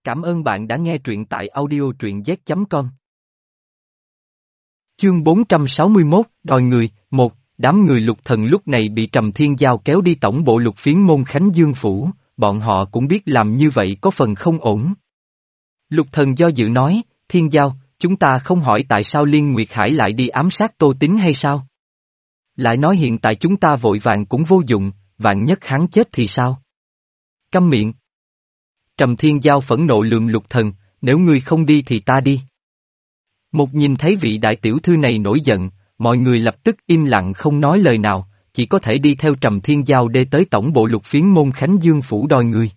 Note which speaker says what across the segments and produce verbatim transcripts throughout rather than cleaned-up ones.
Speaker 1: Cảm ơn bạn đã nghe truyện tại audio truyện z chấm com. Chương bốn trăm sáu mươi mốt, đòi người, một, đám người Lục Thần lúc này bị Trầm Thiên Giao kéo đi tổng bộ Lục Phiến môn Khánh Dương Phủ, bọn họ cũng biết làm như vậy có phần không ổn. Lục Thần do dự nói, Thiên Giao, chúng ta không hỏi tại sao Liên Nguyệt Hải lại đi ám sát Tô Tín hay sao? Lại nói hiện tại chúng ta vội vàng cũng vô dụng, vạn nhất hắn chết thì sao? Câm miệng. Trầm Thiên Giao phẫn nộ lườm Lục Thần, nếu ngươi không đi thì ta đi. Một nhìn thấy vị đại tiểu thư này nổi giận, mọi người lập tức im lặng không nói lời nào, chỉ có thể đi theo Trầm Thiên Giao để tới tổng bộ Lục Phiến môn Khánh Dương Phủ đòi người.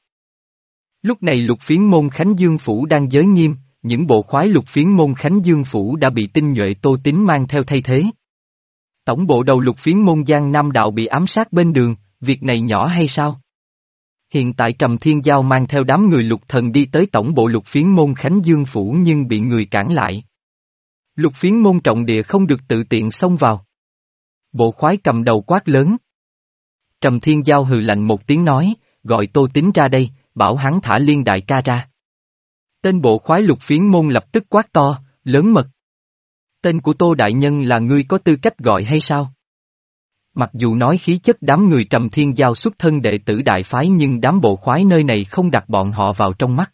Speaker 1: Lúc này Lục Phiến môn Khánh Dương Phủ đang giới nghiêm, những bộ khoái Lục Phiến môn Khánh Dương Phủ đã bị tinh nhuệ Tô Tín mang theo thay thế. Tổng bộ đầu Lục Phiến môn Giang Nam Đạo bị ám sát bên đường, việc này nhỏ hay sao? Hiện tại Trầm Thiên Giao mang theo đám người Lục Thần đi tới tổng bộ Lục Phiến môn Khánh Dương Phủ nhưng bị người cản lại. Lục Phiến môn trọng địa không được tự tiện xông vào. Bộ khoái cầm đầu quát lớn. Trầm Thiên Giao hừ lạnh một tiếng nói, gọi Tô Tín ra đây, bảo hắn thả Liên đại ca ra. Tên bộ khoái Lục Phiến môn lập tức quát to, lớn mật. Tên của Tô đại nhân là ngươi có tư cách gọi hay sao? Mặc dù nói khí chất đám người Trầm Thiên Giao xuất thân đệ tử đại phái nhưng đám bộ khoái nơi này không đặt bọn họ vào trong mắt.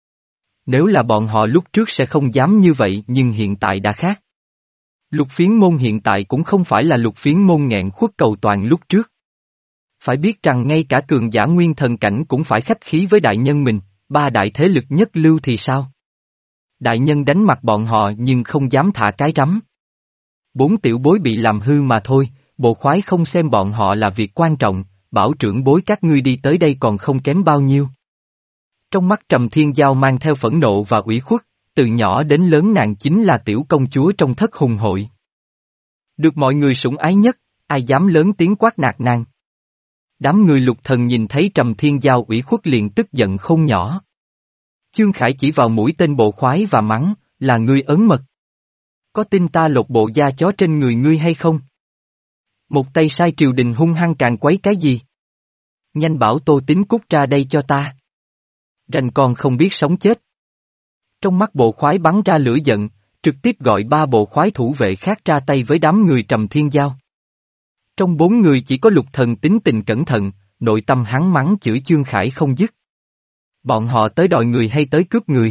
Speaker 1: Nếu là bọn họ lúc trước sẽ không dám như vậy nhưng hiện tại đã khác. Lục Phiến môn hiện tại cũng không phải là Lục Phiến môn nghẹn khuất cầu toàn lúc trước. Phải biết rằng ngay cả cường giả nguyên thần cảnh cũng phải khách khí với đại nhân mình, ba đại thế lực nhất lưu thì sao? Đại nhân đánh mặt bọn họ nhưng không dám thả cái rắm. Bốn tiểu bối bị làm hư mà thôi. Bộ khoái không xem bọn họ là việc quan trọng, bảo trưởng bối các ngươi đi tới đây còn không kém bao nhiêu. Trong mắt Trầm Thiên Giao mang theo phẫn nộ và ủy khuất, từ nhỏ đến lớn nàng chính là tiểu công chúa trong thất hùng hội. Được mọi người sủng ái nhất, ai dám lớn tiếng quát nạt nàng. Đám người Lục Thần nhìn thấy Trầm Thiên Giao ủy khuất liền tức giận không nhỏ. Chương Khải chỉ vào mũi tên bộ khoái và mắng, là ngươi ấn mật. Có tin ta lột bộ da chó trên người ngươi hay không? Một tay sai triều đình hung hăng càng quấy cái gì? Nhanh bảo Tô Tín cút ra đây cho ta. Rành còn không biết sống chết. Trong mắt bộ khoái bắn ra lửa giận, trực tiếp gọi ba bộ khoái thủ vệ khác ra tay với đám người Trầm Thiên Giao. Trong bốn người chỉ có Lục Thần tính tình cẩn thận, nội tâm hắn mắng chửi Chương Khải không dứt. Bọn họ tới đòi người hay tới cướp người?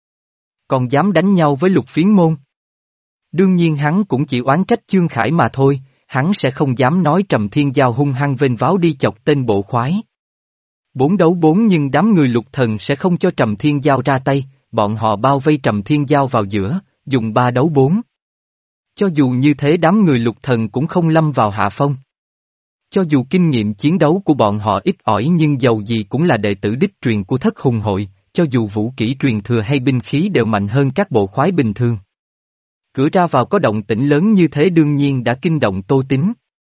Speaker 1: Còn dám đánh nhau với Lục Phiến môn? Đương nhiên hắn cũng chỉ oán trách Chương Khải mà thôi. Hắn sẽ không dám nói Trầm Thiên Giao hung hăng vênh váo đi chọc tên bộ khoái. Bốn đấu bốn nhưng đám người Lục Thần sẽ không cho Trầm Thiên Giao ra tay, bọn họ bao vây Trầm Thiên Giao vào giữa, dùng ba đấu bốn. Cho dù như thế đám người Lục Thần cũng không lâm vào hạ phong. Cho dù kinh nghiệm chiến đấu của bọn họ ít ỏi nhưng dầu gì cũng là đệ tử đích truyền của thất hùng hội, cho dù vũ kỹ truyền thừa hay binh khí đều mạnh hơn các bộ khoái bình thường. Cửa ra vào có động tĩnh lớn như thế đương nhiên đã kinh động Tô Tín.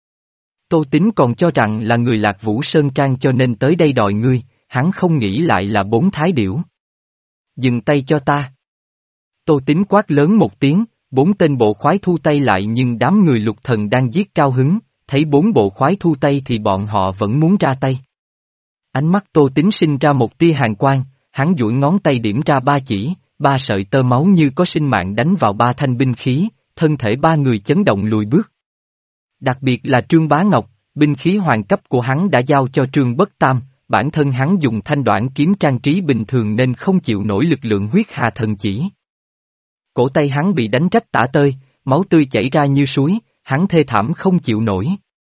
Speaker 1: Tô Tín còn cho rằng là người Lạc Vũ Sơn Trang cho nên tới đây đòi ngươi, hắn không nghĩ lại là bốn thái điểu. Dừng tay cho ta. Tô Tín quát lớn một tiếng, bốn tên bộ khoái thu tay lại nhưng đám người Lục Thần đang giết cao hứng, thấy bốn bộ khoái thu tay thì bọn họ vẫn muốn ra tay. Ánh mắt Tô Tín sinh ra một tia hàn quang, hắn duỗi ngón tay điểm ra ba chỉ. Ba sợi tơ máu như có sinh mạng đánh vào ba thanh binh khí, thân thể ba người chấn động lùi bước. Đặc biệt là Trương Bá Ngọc, binh khí hoàng cấp của hắn đã giao cho Trương Bất Tam, bản thân hắn dùng thanh đoạn kiếm trang trí bình thường nên không chịu nổi lực lượng huyết hà thần chỉ. Cổ tay hắn bị đánh rách tả tơi, máu tươi chảy ra như suối, hắn thê thảm không chịu nổi.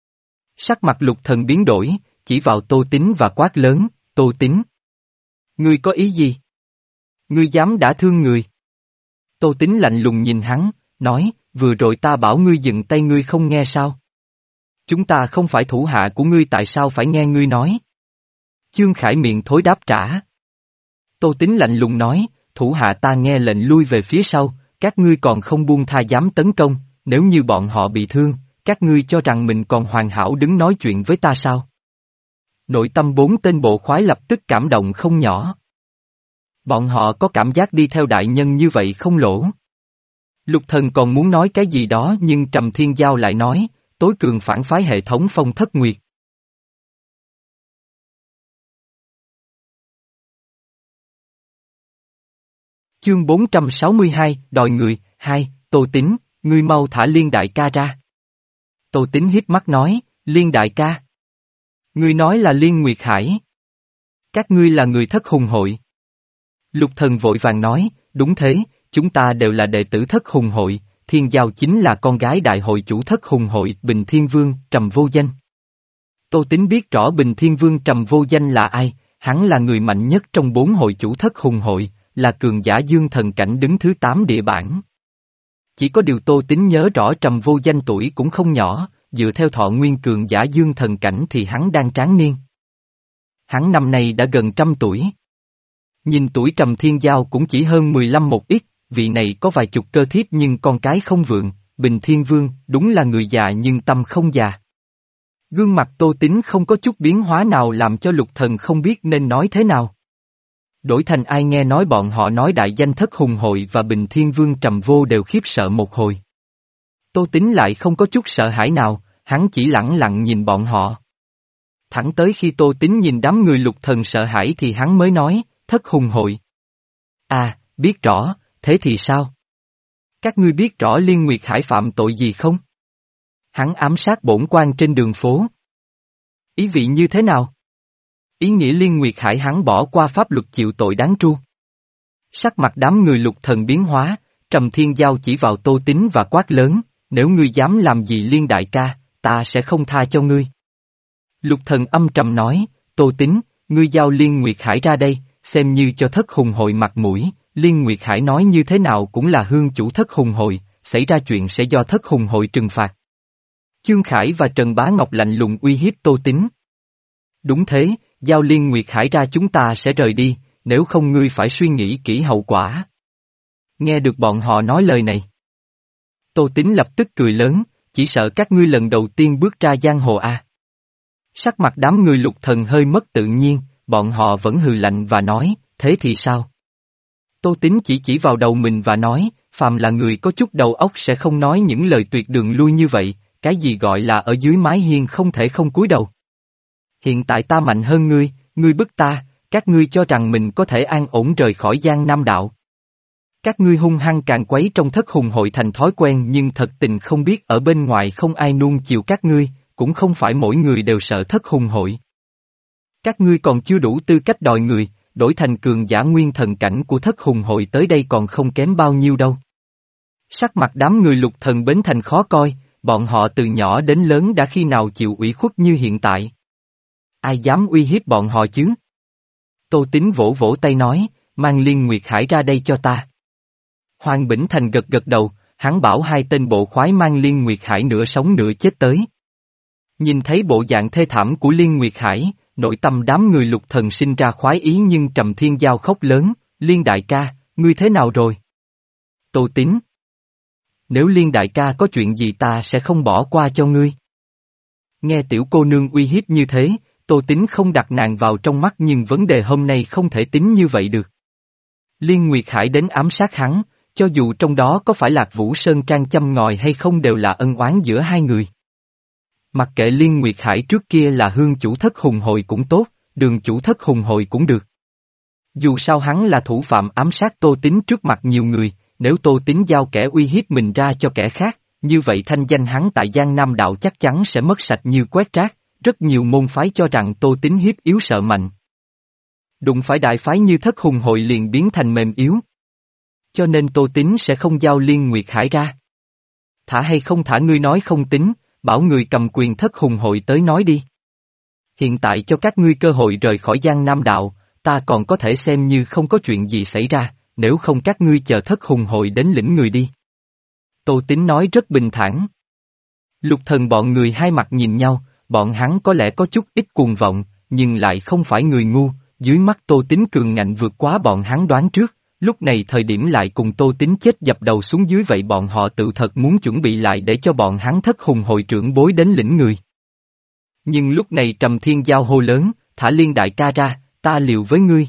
Speaker 1: Sắc mặt Lục Thần biến đổi, chỉ vào Tô Tín và quát lớn, Tô Tín. Ngươi có ý gì? Ngươi dám đả thương người. Tô Tín lạnh lùng nhìn hắn, nói, vừa rồi ta bảo ngươi dừng tay ngươi không nghe sao? Chúng ta không phải thủ hạ của ngươi tại sao phải nghe ngươi nói? Chương Khải miệng thối đáp trả. Tô Tín lạnh lùng nói, thủ hạ ta nghe lệnh lui về phía sau, các ngươi còn không buông tha dám tấn công, nếu như bọn họ bị thương, các ngươi cho rằng mình còn hoàn hảo đứng nói chuyện với ta sao? Nội tâm bốn tên bộ khoái lập tức cảm động không nhỏ. Bọn họ có cảm giác đi theo đại nhân như vậy không lỗ. Lục Thần còn muốn nói cái gì đó nhưng Trầm Thiên Giao lại nói, tối cường phản phái hệ thống Phong Thất Nguyệt. Chương bốn trăm sáu mươi hai, đòi người, hai, Tô Tín, ngươi mau thả Liên đại ca ra. Tô Tín hiếp mắt nói, Liên đại ca. Ngươi nói là Liên Nguyệt Hải. Các ngươi là người Thất Hùng hội. Lục Thần vội vàng nói, đúng thế, chúng ta đều là đệ tử Thất Hùng hội, Thiên Giao chính là con gái đại hội chủ Thất Hùng hội Bình Thiên Vương, Trầm Vô Danh. Tô Tín biết rõ Bình Thiên Vương Trầm Vô Danh là ai, hắn là người mạnh nhất trong bốn hội chủ Thất Hùng hội, là cường giả dương thần cảnh đứng thứ tám địa bảng. Chỉ có điều Tô Tín nhớ rõ Trầm Vô Danh tuổi cũng không nhỏ, dựa theo thọ nguyên cường giả dương thần cảnh thì hắn đang tráng niên. Hắn năm nay đã gần trăm tuổi. Nhìn tuổi Trầm Thiên Giao cũng chỉ hơn mười lăm một ít, vị này có vài chục cơ thiếp nhưng con cái không vượng, Bình Thiên Vương đúng là người già nhưng tâm không già. Gương mặt Tô Tín không có chút biến hóa nào làm cho Lục Thần không biết nên nói thế nào. Đổi thành ai nghe nói bọn họ nói đại danh Thất Hùng hội và Bình Thiên Vương Trầm Vô đều khiếp sợ một hồi. Tô Tín lại không có chút sợ hãi nào, hắn chỉ lẳng lặng nhìn bọn họ. Thẳng tới khi Tô Tín nhìn đám người Lục Thần sợ hãi thì hắn mới nói, Thất Hùng hội. À, biết rõ, thế thì sao? Các ngươi biết rõ Liên Nguyệt Hải phạm tội gì không? Hắn ám sát bổn quan trên đường phố. Ý vị như thế nào? Ý nghĩa Liên Nguyệt Hải hắn bỏ qua pháp luật chịu tội đáng tru. Sắc mặt đám người Lục Thần biến hóa, Trầm Thiên Giao chỉ vào Tô Tín và quát lớn, nếu ngươi dám làm gì Liên đại ca, ta sẽ không tha cho ngươi. Lục Thần âm trầm nói, Tô Tín, ngươi giao Liên Nguyệt Hải ra đây, xem như cho Thất Hùng hội mặt mũi, Liên Nguyệt Hải nói như thế nào cũng là hương chủ Thất Hùng hội, xảy ra chuyện sẽ do Thất Hùng hội trừng phạt. Chương Khải và Trần Bá Ngọc lạnh lùng uy hiếp Tô Tín. Đúng thế, giao Liên Nguyệt Hải ra chúng ta sẽ rời đi, nếu không ngươi phải suy nghĩ kỹ hậu quả. Nghe được bọn họ nói lời này. Tô Tín lập tức cười lớn, chỉ sợ các ngươi lần đầu tiên bước ra giang hồ à. Sắc mặt đám người Lục Thần hơi mất tự nhiên, bọn họ vẫn hừ lạnh và nói, thế thì sao? Tô Tín chỉ chỉ vào đầu mình và nói, phàm là người có chút đầu óc sẽ không nói những lời tuyệt đường lui như vậy, cái gì gọi là ở dưới mái hiên không thể không cúi đầu. Hiện tại ta mạnh hơn ngươi, ngươi bức ta, các ngươi cho rằng mình có thể an ổn rời khỏi Giang Nam đạo. Các ngươi hung hăng càng quấy trong Thất Hùng hội thành thói quen nhưng thật tình không biết ở bên ngoài không ai nuông chiều các ngươi, cũng không phải mỗi người đều sợ Thất Hùng hội. Các ngươi còn chưa đủ tư cách đòi người, đổi thành cường giả nguyên thần cảnh của Thất Hùng hội tới đây còn không kém bao nhiêu đâu. Sắc mặt đám người Lục Thần bến thành khó coi, bọn họ từ nhỏ đến lớn đã khi nào chịu ủy khuất như hiện tại. Ai dám uy hiếp bọn họ chứ? Tô Tín vỗ vỗ tay nói, mang Liên Nguyệt Hải ra đây cho ta. Hoàng Bỉnh Thành gật gật đầu, hắn bảo hai tên bộ khoái mang Liên Nguyệt Hải nửa sống nửa chết tới. Nhìn thấy bộ dạng thê thảm của Liên Nguyệt Hải, nội tâm đám người Lục Thần sinh ra khoái ý nhưng Trầm Thiên Giao khóc lớn, Liên đại ca, ngươi thế nào rồi? Tô Tín. Nếu Liên đại ca có chuyện gì ta sẽ không bỏ qua cho ngươi. Nghe tiểu cô nương uy hiếp như thế, Tô Tín không đặt nàng vào trong mắt nhưng vấn đề hôm nay không thể tính như vậy được. Liên Nguyệt Hải đến ám sát hắn, cho dù trong đó có phải Lạc Vũ Sơn Trang châm ngòi hay không đều là ân oán giữa hai người. Mặc kệ Liên Nguyệt Hải trước kia là hương chủ Thất Hùng hội cũng tốt, đường chủ Thất Hùng hội cũng được. Dù sao hắn là thủ phạm ám sát Tô Tín trước mặt nhiều người, nếu Tô Tín giao kẻ uy hiếp mình ra cho kẻ khác, như vậy thanh danh hắn tại Giang Nam đạo chắc chắn sẽ mất sạch như quét rác, rất nhiều môn phái cho rằng Tô Tín hiếp yếu sợ mạnh. Đụng phải đại phái như Thất Hùng hội liền biến thành mềm yếu. Cho nên Tô Tín sẽ không giao Liên Nguyệt Hải ra. Thả hay không thả ngươi nói không tính, bảo người cầm quyền Thất Hùng hội tới nói đi. Hiện tại cho các ngươi cơ hội rời khỏi Giang Nam đạo, ta còn có thể xem như không có chuyện gì xảy ra, nếu không các ngươi chờ Thất Hùng hội đến lĩnh người đi. Tô Tín nói rất bình thản. Lục Thần bọn người hai mặt nhìn nhau, bọn hắn có lẽ có chút ít cuồng vọng, nhưng lại không phải người ngu, dưới mắt Tô Tín cường ngạnh vượt quá bọn hắn đoán trước, lúc này thời điểm lại cùng Tô Tín chết dập đầu xuống dưới vậy bọn họ tự thật muốn chuẩn bị lại để cho bọn hắn Thất Hùng hội trưởng bối đến lĩnh người. Nhưng lúc này Trầm Thiên Giao hô lớn, thả Liên đại ca ra, ta liều với ngươi.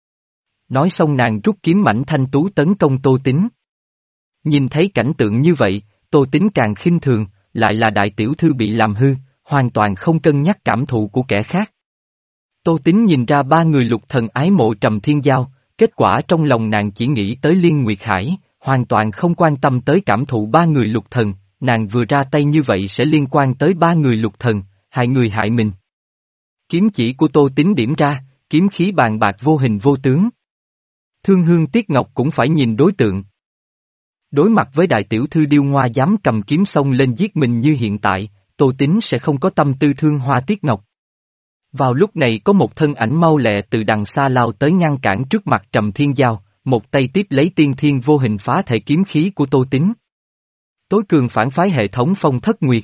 Speaker 1: Nói xong nàng rút kiếm mảnh thanh tú tấn công Tô Tín. Nhìn thấy cảnh tượng như vậy, Tô Tín càng khinh thường, lại là đại tiểu thư bị làm hư, hoàn toàn không cân nhắc cảm thụ của kẻ khác. Tô Tín nhìn ra ba người Lục Thần ái mộ Trầm Thiên Giao, kết quả trong lòng nàng chỉ nghĩ tới Liên Nguyệt Hải, hoàn toàn không quan tâm tới cảm thụ ba người lục thần, nàng vừa ra tay như vậy sẽ liên quan tới ba người lục thần, hại người hại mình. Kiếm chỉ của Tô Tín điểm ra, kiếm khí bàn bạc vô hình vô tướng. Thương Hương Tiếc Ngọc cũng phải nhìn đối tượng. Đối mặt với đại tiểu thư Điêu Ngoa dám cầm kiếm xông lên giết mình như hiện tại, Tô Tín sẽ không có tâm tư thương hoa tiếc ngọc. Vào lúc này có một thân ảnh mau lẹ từ đằng xa lao tới ngăn cản trước mặt Trầm Thiên Giao, một tay tiếp lấy tiên thiên vô hình phá thể kiếm khí của Tô Tín. Tối cường phản phái hệ thống Phong Thất Nguyệt.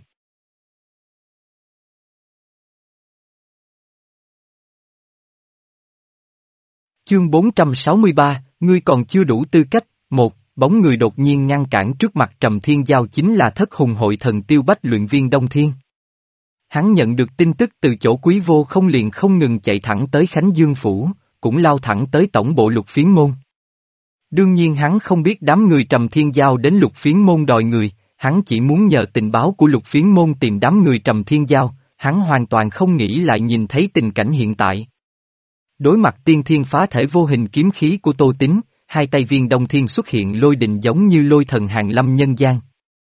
Speaker 1: Chương bốn trăm sáu mươi ba, ngươi còn chưa đủ tư cách. Một, bóng người đột nhiên ngăn cản trước mặt Trầm Thiên Giao chính là Thất Hùng hội thần Tiêu Bách luyện viên Đông Thiên. Hắn nhận được tin tức từ chỗ Quý Vô Không liền không ngừng chạy thẳng tới Khánh Dương Phủ, cũng lao thẳng tới tổng bộ Lục Phiến Môn. Đương nhiên hắn không biết đám người Trầm Thiên Giao đến Lục Phiến Môn đòi người, hắn chỉ muốn nhờ tình báo của Lục Phiến Môn tìm đám người Trầm Thiên Giao, hắn hoàn toàn không nghĩ lại nhìn thấy tình cảnh hiện tại. Đối mặt tiên thiên phá thể vô hình kiếm khí của Tô Tín, hai tay Viên Đông Thiên xuất hiện lôi đình giống như lôi thần hàng lâm nhân gian.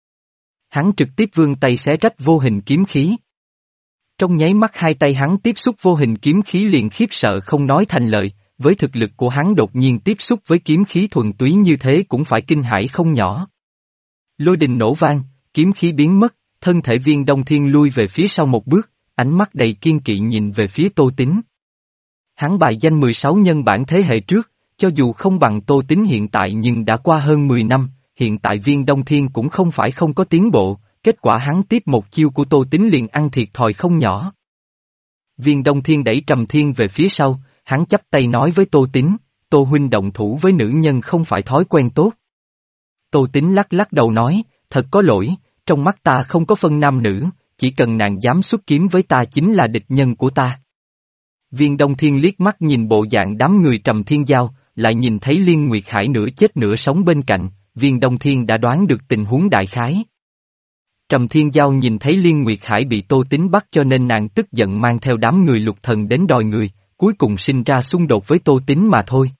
Speaker 1: Hắn trực tiếp vươn tay xé rách vô hình kiếm khí. Trong nháy mắt hai tay hắn tiếp xúc vô hình kiếm khí liền khiếp sợ không nói thành lời, với thực lực của hắn đột nhiên tiếp xúc với kiếm khí thuần túy như thế cũng phải kinh hãi không nhỏ. Lôi đình nổ vang, kiếm khí biến mất, thân thể Viên Đông Thiên lui về phía sau một bước, ánh mắt đầy kiên kỵ nhìn về phía Tô Tín. Hắn bài danh mười sáu nhân bản thế hệ trước, cho dù không bằng Tô Tín hiện tại nhưng đã qua hơn mười năm, hiện tại Viên Đông Thiên cũng không phải không có tiến bộ, kết quả hắn tiếp một chiêu của Tô Tín liền ăn thiệt thòi không nhỏ. Viên Đông Thiên đẩy Trầm Thiên về phía sau, hắn chắp tay nói với Tô Tín, Tô huynh động thủ với nữ nhân không phải thói quen tốt. Tô Tín lắc lắc đầu nói, thật có lỗi, trong mắt ta không có phân nam nữ, chỉ cần nàng dám xuất kiếm với ta chính là địch nhân của ta. Viên Đông Thiên liếc mắt nhìn bộ dạng đám người Trầm Thiên Giao, lại nhìn thấy Liên Nguyệt Hải nửa chết nửa sống bên cạnh, Viên Đông Thiên đã đoán được tình huống đại khái. Trầm Thiên Giao nhìn thấy Liên Nguyệt Hải bị Tô Tín bắt cho nên nàng tức giận mang theo đám người lục thần đến đòi người, cuối cùng sinh ra xung đột với Tô Tín mà thôi.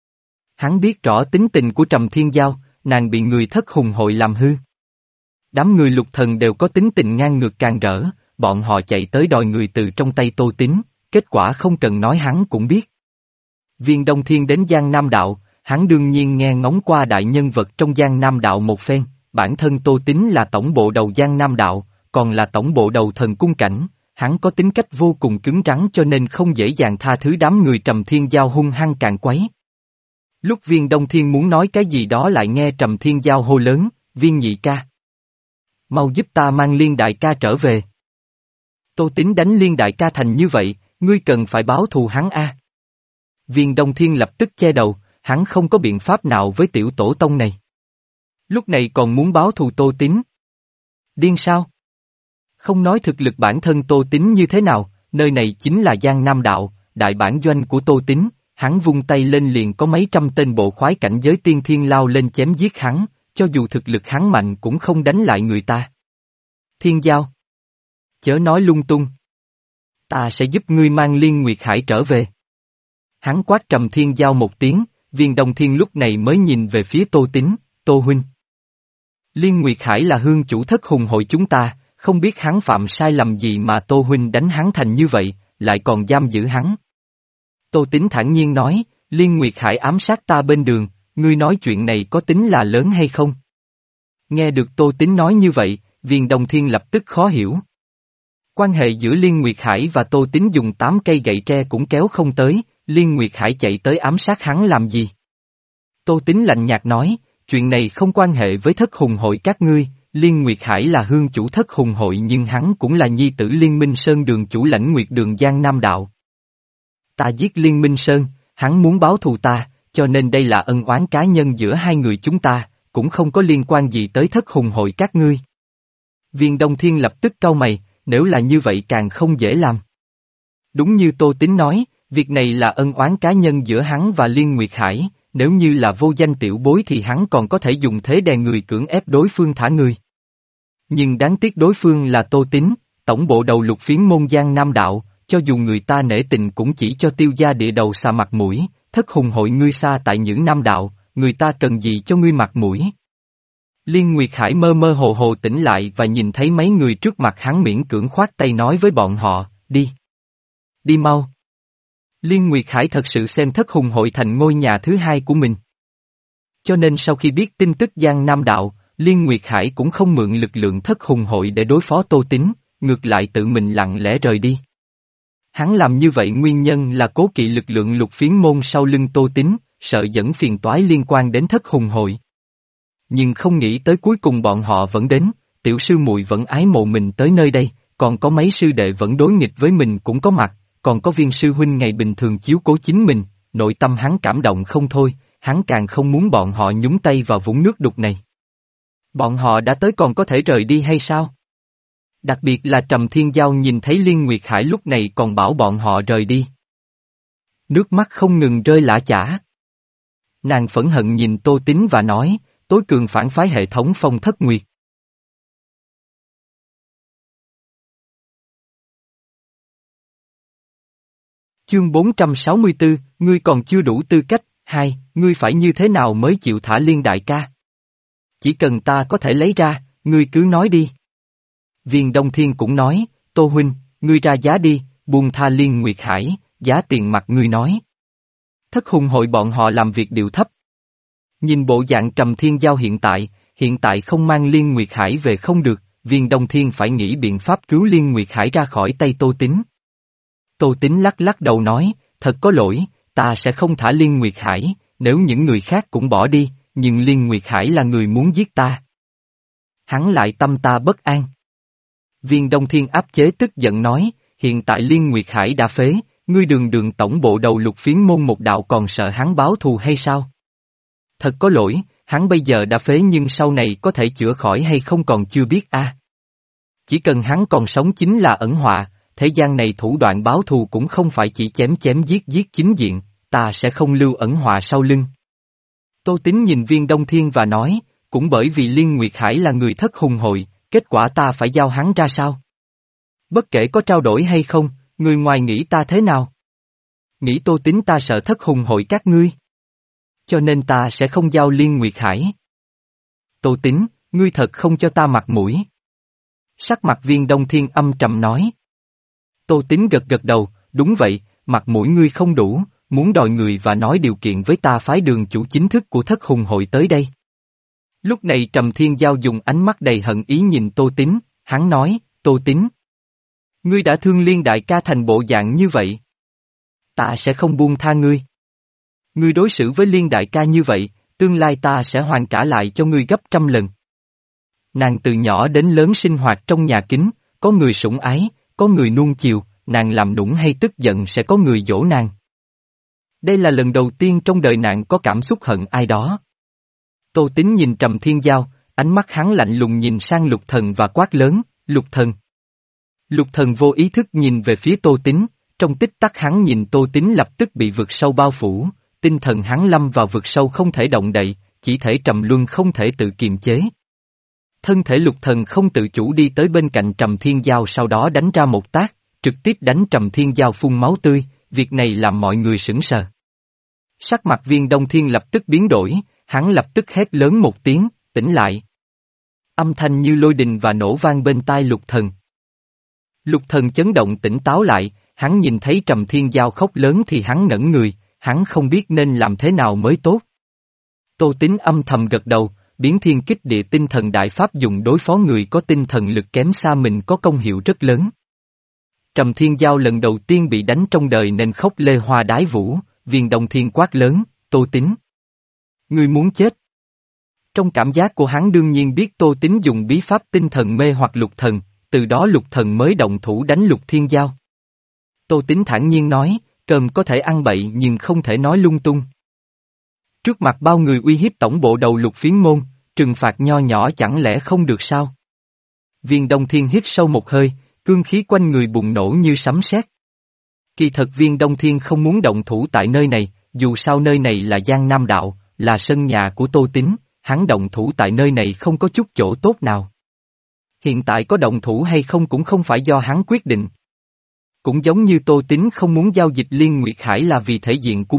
Speaker 1: Hắn biết rõ tính tình của Trầm Thiên Giao, nàng bị người Thất Hùng hội làm hư. Đám người lục thần đều có tính tình ngang ngược càng rỡ, bọn họ chạy tới đòi người từ trong tay Tô Tín, kết quả không cần nói hắn cũng biết. Viên Đông Thiên đến Giang Nam Đạo, hắn đương nhiên nghe ngóng qua đại nhân vật trong Giang Nam Đạo một phen, bản thân Tô Tín là tổng bộ đầu Giang Nam Đạo, còn là tổng bộ đầu thần cung cảnh, hắn có tính cách vô cùng cứng rắn cho nên không dễ dàng tha thứ đám người Trầm Thiên Giao hung hăng càn quấy. Lúc Viên Đông Thiên muốn nói cái gì đó lại nghe Trầm Thiên Giao hô lớn, Viên nhị ca. Mau giúp ta mang Liên đại ca trở về. Tô Tín đánh Liên đại ca thành như vậy, ngươi cần phải báo thù hắn a. Viên Đông Thiên lập tức che đầu, hắn không có biện pháp nào với tiểu tổ tông này. Lúc này còn muốn báo thù Tô Tín. Điên sao? Không nói thực lực bản thân Tô Tín như thế nào, nơi này chính là Giang Nam Đạo, đại bản doanh của Tô Tín, hắn vung tay lên liền có mấy trăm tên bộ khoái cảnh giới tiên thiên lao lên chém giết hắn, cho dù thực lực hắn mạnh cũng không đánh lại người ta. Thiên Giao. Chớ nói lung tung. Ta sẽ giúp ngươi mang Liên Nguyệt Hải trở về. Hắn quát Trầm Thiên Giao một tiếng, Viên Đông Thiên lúc này mới nhìn về phía Tô Tín, Tô huynh. Liên Nguyệt Hải là hương chủ Thất Hùng hội chúng ta, không biết hắn phạm sai lầm gì mà Tô huynh đánh hắn thành như vậy, lại còn giam giữ hắn. Tô Tín thản nhiên nói, Liên Nguyệt Hải ám sát ta bên đường, ngươi nói chuyện này có tính là lớn hay không? Nghe được Tô Tín nói như vậy, Viên Đông Thiên lập tức khó hiểu. Quan hệ giữa Liên Nguyệt Hải và Tô Tín dùng tám cây gậy tre cũng kéo không tới, Liên Nguyệt Hải chạy tới ám sát hắn làm gì? Tô Tín lạnh nhạt nói, chuyện này không quan hệ với Thất Hùng hội các ngươi, Liên Nguyệt Hải là hương chủ Thất Hùng hội nhưng hắn cũng là nhi tử Liên Minh Sơn đường chủ lãnh Nguyệt đường Giang Nam Đạo. Ta giết Liên Minh Sơn, hắn muốn báo thù ta, cho nên đây là ân oán cá nhân giữa hai người chúng ta, cũng không có liên quan gì tới Thất Hùng hội các ngươi. Viên Đông Thiên lập tức cau mày, nếu là như vậy càng không dễ làm. Đúng như Tô Tín nói, việc này là ân oán cá nhân giữa hắn và Liên Nguyệt Hải, nếu như là vô danh tiểu bối thì hắn còn có thể dùng thế đè người cưỡng ép đối phương thả người. Nhưng đáng tiếc đối phương là Tô Tín, tổng bộ đầu Lục Phiến môn Giang Nam Đạo, cho dù người ta nể tình cũng chỉ cho Tiêu gia địa đầu xà mặt mũi, thất hùng hội ngươi xa tại những nam đạo, người ta cần gì cho ngươi mặt mũi. Liên Nguyệt Hải mơ mơ hồ hồ tỉnh lại và nhìn thấy mấy người trước mặt hắn miễn cưỡng khoát tay nói với bọn họ, đi. Đi mau. Liên Nguyệt Hải thật sự xem thất hùng hội thành ngôi nhà thứ hai của mình. Cho nên sau khi biết tin tức Giang Nam Đạo, Liên Nguyệt Hải cũng không mượn lực lượng thất hùng hội để đối phó Tô Tín, ngược lại tự mình lặng lẽ rời đi. Hắn làm như vậy nguyên nhân là cố kỵ lực lượng Lục Phiến môn sau lưng Tô Tín, sợ dẫn phiền toái liên quan đến thất hùng hội. Nhưng không nghĩ tới cuối cùng bọn họ vẫn đến, tiểu sư muội vẫn ái mộ mình tới nơi đây, còn có mấy sư đệ vẫn đối nghịch với mình cũng có mặt, còn có Viên sư huynh ngày bình thường chiếu cố chính mình, nội tâm hắn cảm động không thôi, hắn càng không muốn bọn họ nhúng tay vào vũng nước đục này. Bọn họ đã tới còn có thể rời đi hay sao? Đặc biệt là Trầm Thiên Giao nhìn thấy Liên Nguyệt Hải lúc này còn bảo bọn họ rời đi. Nước mắt không ngừng rơi lã chả. Nàng phẫn hận nhìn Tô Tín và nói, tối cường phản phái hệ thống Phong Thất Nguyệt. Chương bốn trăm sáu mươi tư, ngươi còn chưa đủ tư cách, hai, ngươi phải như thế nào mới chịu thả Liên đại ca? Chỉ cần ta có thể lấy ra, ngươi cứ nói đi. Viên Đông Thiên cũng nói, Tô huynh, ngươi ra giá đi, buông tha Liên Nguyệt Hải, giá tiền mặt ngươi nói. Thất hùng hội bọn họ làm việc điệu thấp. Nhìn bộ dạng Trầm Thiên Giao hiện tại, hiện tại không mang Liên Nguyệt Hải về không được, Viên Đông Thiên phải nghĩ biện pháp cứu Liên Nguyệt Hải ra khỏi tay Tô Tín. Tô Tín lắc lắc đầu nói, thật có lỗi, ta sẽ không thả Liên Nguyệt Hải, nếu những người khác cũng bỏ đi, nhưng Liên Nguyệt Hải là người muốn giết ta. Hắn lại tâm ta bất an. Viên Đông Thiên áp chế tức giận nói, hiện tại Liên Nguyệt Hải đã phế, ngươi đường đường tổng bộ đầu Lục Phiến môn một đạo còn sợ hắn báo thù hay sao? Thật có lỗi, hắn bây giờ đã phế nhưng sau này có thể chữa khỏi hay không còn chưa biết a. À. Chỉ cần hắn còn sống chính là ẩn họa, thế gian này thủ đoạn báo thù cũng không phải chỉ chém chém giết giết chính diện, ta sẽ không lưu ẩn họa sau lưng. Tô Tín nhìn Viên Đông Thiên và nói, cũng bởi vì Liên Nguyệt Hải là người thất hùng hội, kết quả ta phải giao hắn ra sao? Bất kể có trao đổi hay không, người ngoài nghĩ ta thế nào? Nghĩ Tô Tín ta sợ thất hùng hội các ngươi. Cho nên ta sẽ không giao Liên Nguyệt Hải. Tô Tín, ngươi thật không cho ta mặt mũi. Sắc mặt Viên Đông Thiên âm trầm nói. Tô Tín gật gật đầu, đúng vậy, mặt mũi ngươi không đủ, muốn đòi người và nói điều kiện với ta phái đường chủ chính thức của thất hùng hội tới đây. Lúc này Trầm Thiên Giao dùng ánh mắt đầy hận ý nhìn Tô Tín, hắn nói, Tô Tín. Ngươi đã thương Liên đại ca thành bộ dạng như vậy. Ta sẽ không buông tha ngươi. Ngươi đối xử với Liên đại ca như vậy, tương lai ta sẽ hoàn trả lại cho ngươi gấp trăm lần. Nàng từ nhỏ đến lớn sinh hoạt trong nhà kính, có người sủng ái, có người nuông chiều, nàng làm nũng hay tức giận sẽ có người dỗ nàng. Đây là lần đầu tiên trong đời nàng có cảm xúc hận ai đó. Tô Tín nhìn Trầm Thiên Giao, ánh mắt hắn lạnh lùng nhìn sang Lục Thần và quát lớn, Lục Thần. Lục Thần vô ý thức nhìn về phía Tô Tín, trong tích tắc hắn nhìn Tô Tín lập tức bị vực sâu bao phủ, tinh thần hắn lâm vào vực sâu không thể động đậy, chỉ thể trầm luân không thể tự kiềm chế. Thân thể Lục Thần không tự chủ đi tới bên cạnh Trầm Thiên Giao sau đó đánh ra một tác, trực tiếp đánh Trầm Thiên Giao phun máu tươi, việc này làm mọi người sững sờ. Sắc mặt Viên Đông Thiên lập tức biến đổi, hắn lập tức hét lớn một tiếng, tỉnh lại. Âm thanh như lôi đình và nổ vang bên tai Lục Thần. Lục Thần chấn động tỉnh táo lại, hắn nhìn thấy Trầm Thiên Giao khóc lớn thì hắn ngẩn người, hắn không biết nên làm thế nào mới tốt. Tô Tín âm thầm gật đầu, biến thiên kích địa tinh thần đại pháp dùng đối phó người có tinh thần lực kém xa mình có công hiệu rất lớn. Trầm Thiên Giao lần đầu tiên bị đánh trong đời nên khóc lê hoa đái vũ, Viên Đông Thiên quát lớn, Tô Tín. Ngươi muốn chết. Trong cảm giác của hắn đương nhiên biết Tô Tín dùng bí pháp tinh thần mê hoặc Lục Thần, từ đó Lục Thần mới động thủ đánh Lục Thiên Giao. Tô Tín thản nhiên nói, cơm có thể ăn bậy nhưng không thể nói lung tung. Trước mặt bao người uy hiếp tổng bộ đầu Lục Phiến môn, trừng phạt nho nhỏ chẳng lẽ không được sao? Viên Đông Thiên hít sâu một hơi, cương khí quanh người bùng nổ như sấm sét. Kỳ thật Viên Đông Thiên không muốn động thủ tại nơi này, dù sao nơi này là Giang Nam Đạo, là sân nhà của Tô Tín, hắn động thủ tại nơi này không có chút chỗ tốt nào. Hiện tại có động thủ hay không cũng không phải do hắn quyết định. Cũng giống như Tô Tín không muốn giao dịch Liên Nguyệt Hải là vì thể diện của mình,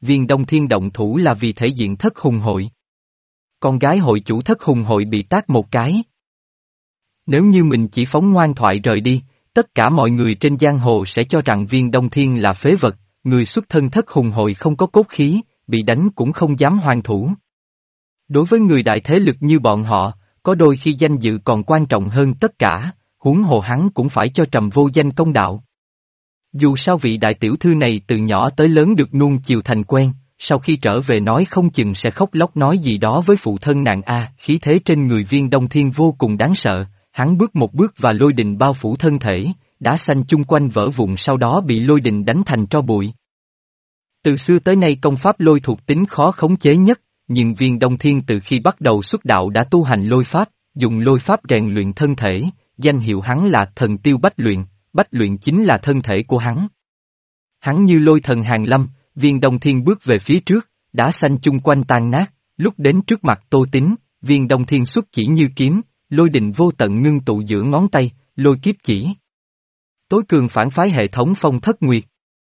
Speaker 1: viên Đông Thiên động thủ là vì thể diện Thất Hùng hội. Con gái hội chủ Thất Hùng hội bị tát một cái. Nếu như mình chỉ phóng ngoan thoại rời đi, tất cả mọi người trên giang hồ sẽ cho rằng viên Đông Thiên là phế vật, người xuất thân Thất Hùng hội không có cốt khí, bị đánh cũng không dám hoàn thủ. Đối với người đại thế lực như bọn họ, có đôi khi danh dự còn quan trọng hơn tất cả, huống hồ hắn cũng phải cho Trầm Vô Danh công đạo. Dù sao vị đại tiểu thư này từ nhỏ tới lớn được nuông chiều thành quen, sau khi trở về nói không chừng sẽ khóc lóc nói gì đó với phụ thân nàng a, khí thế trên người viên Đông Thiên vô cùng đáng sợ, hắn bước một bước và lôi đình bao phủ thân thể, đá xanh chung quanh vỡ vụn sau đó bị lôi đình đánh thành tro bụi. Từ xưa tới nay công pháp lôi thuộc tính khó khống chế nhất, nhưng viên Đông Thiên từ khi bắt đầu xuất đạo đã tu hành lôi pháp, dùng lôi pháp rèn luyện thân thể, danh hiệu hắn là thần tiêu bách luyện, bách luyện chính là thân thể của hắn. Hắn như lôi thần hàng lâm, viên Đông Thiên bước về phía trước, đá xanh chung quanh tan nát, lúc đến trước mặt Tô Tín, viên Đông Thiên xuất chỉ như kiếm, lôi đình vô tận ngưng tụ giữa ngón tay, lôi kiếp chỉ. Tối cường phản phái hệ thống phong thất nguyệt.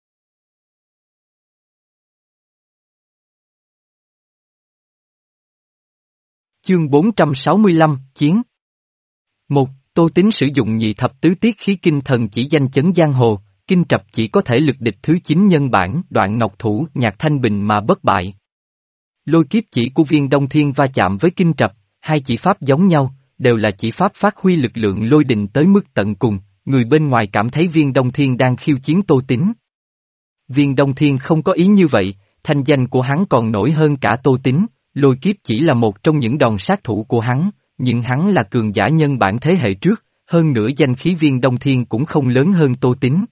Speaker 1: Chương bốn trăm sáu mươi lăm, Chiến. Một, Tô Tín sử dụng nhị thập tứ tiết khí kinh thần chỉ danh chấn giang hồ, kinh trập chỉ có thể lực địch thứ chín nhân bản, đoạn ngọc thủ, nhạc thanh bình mà bất bại. Lôi kiếp chỉ của viên Đông Thiên va chạm với kinh trập, hai chỉ pháp giống nhau, đều là chỉ pháp phát huy lực lượng lôi đình tới mức tận cùng, người bên ngoài cảm thấy viên Đông Thiên đang khiêu chiến Tô Tín. Viên Đông Thiên không có ý như vậy, thanh danh của hắn còn nổi hơn cả Tô Tín, lôi kiếp chỉ là một trong những đòn sát thủ của hắn, nhưng hắn là cường giả nhân bản thế hệ trước, hơn nữa danh khí viên Đông Thiên cũng không lớn hơn Tô Tín.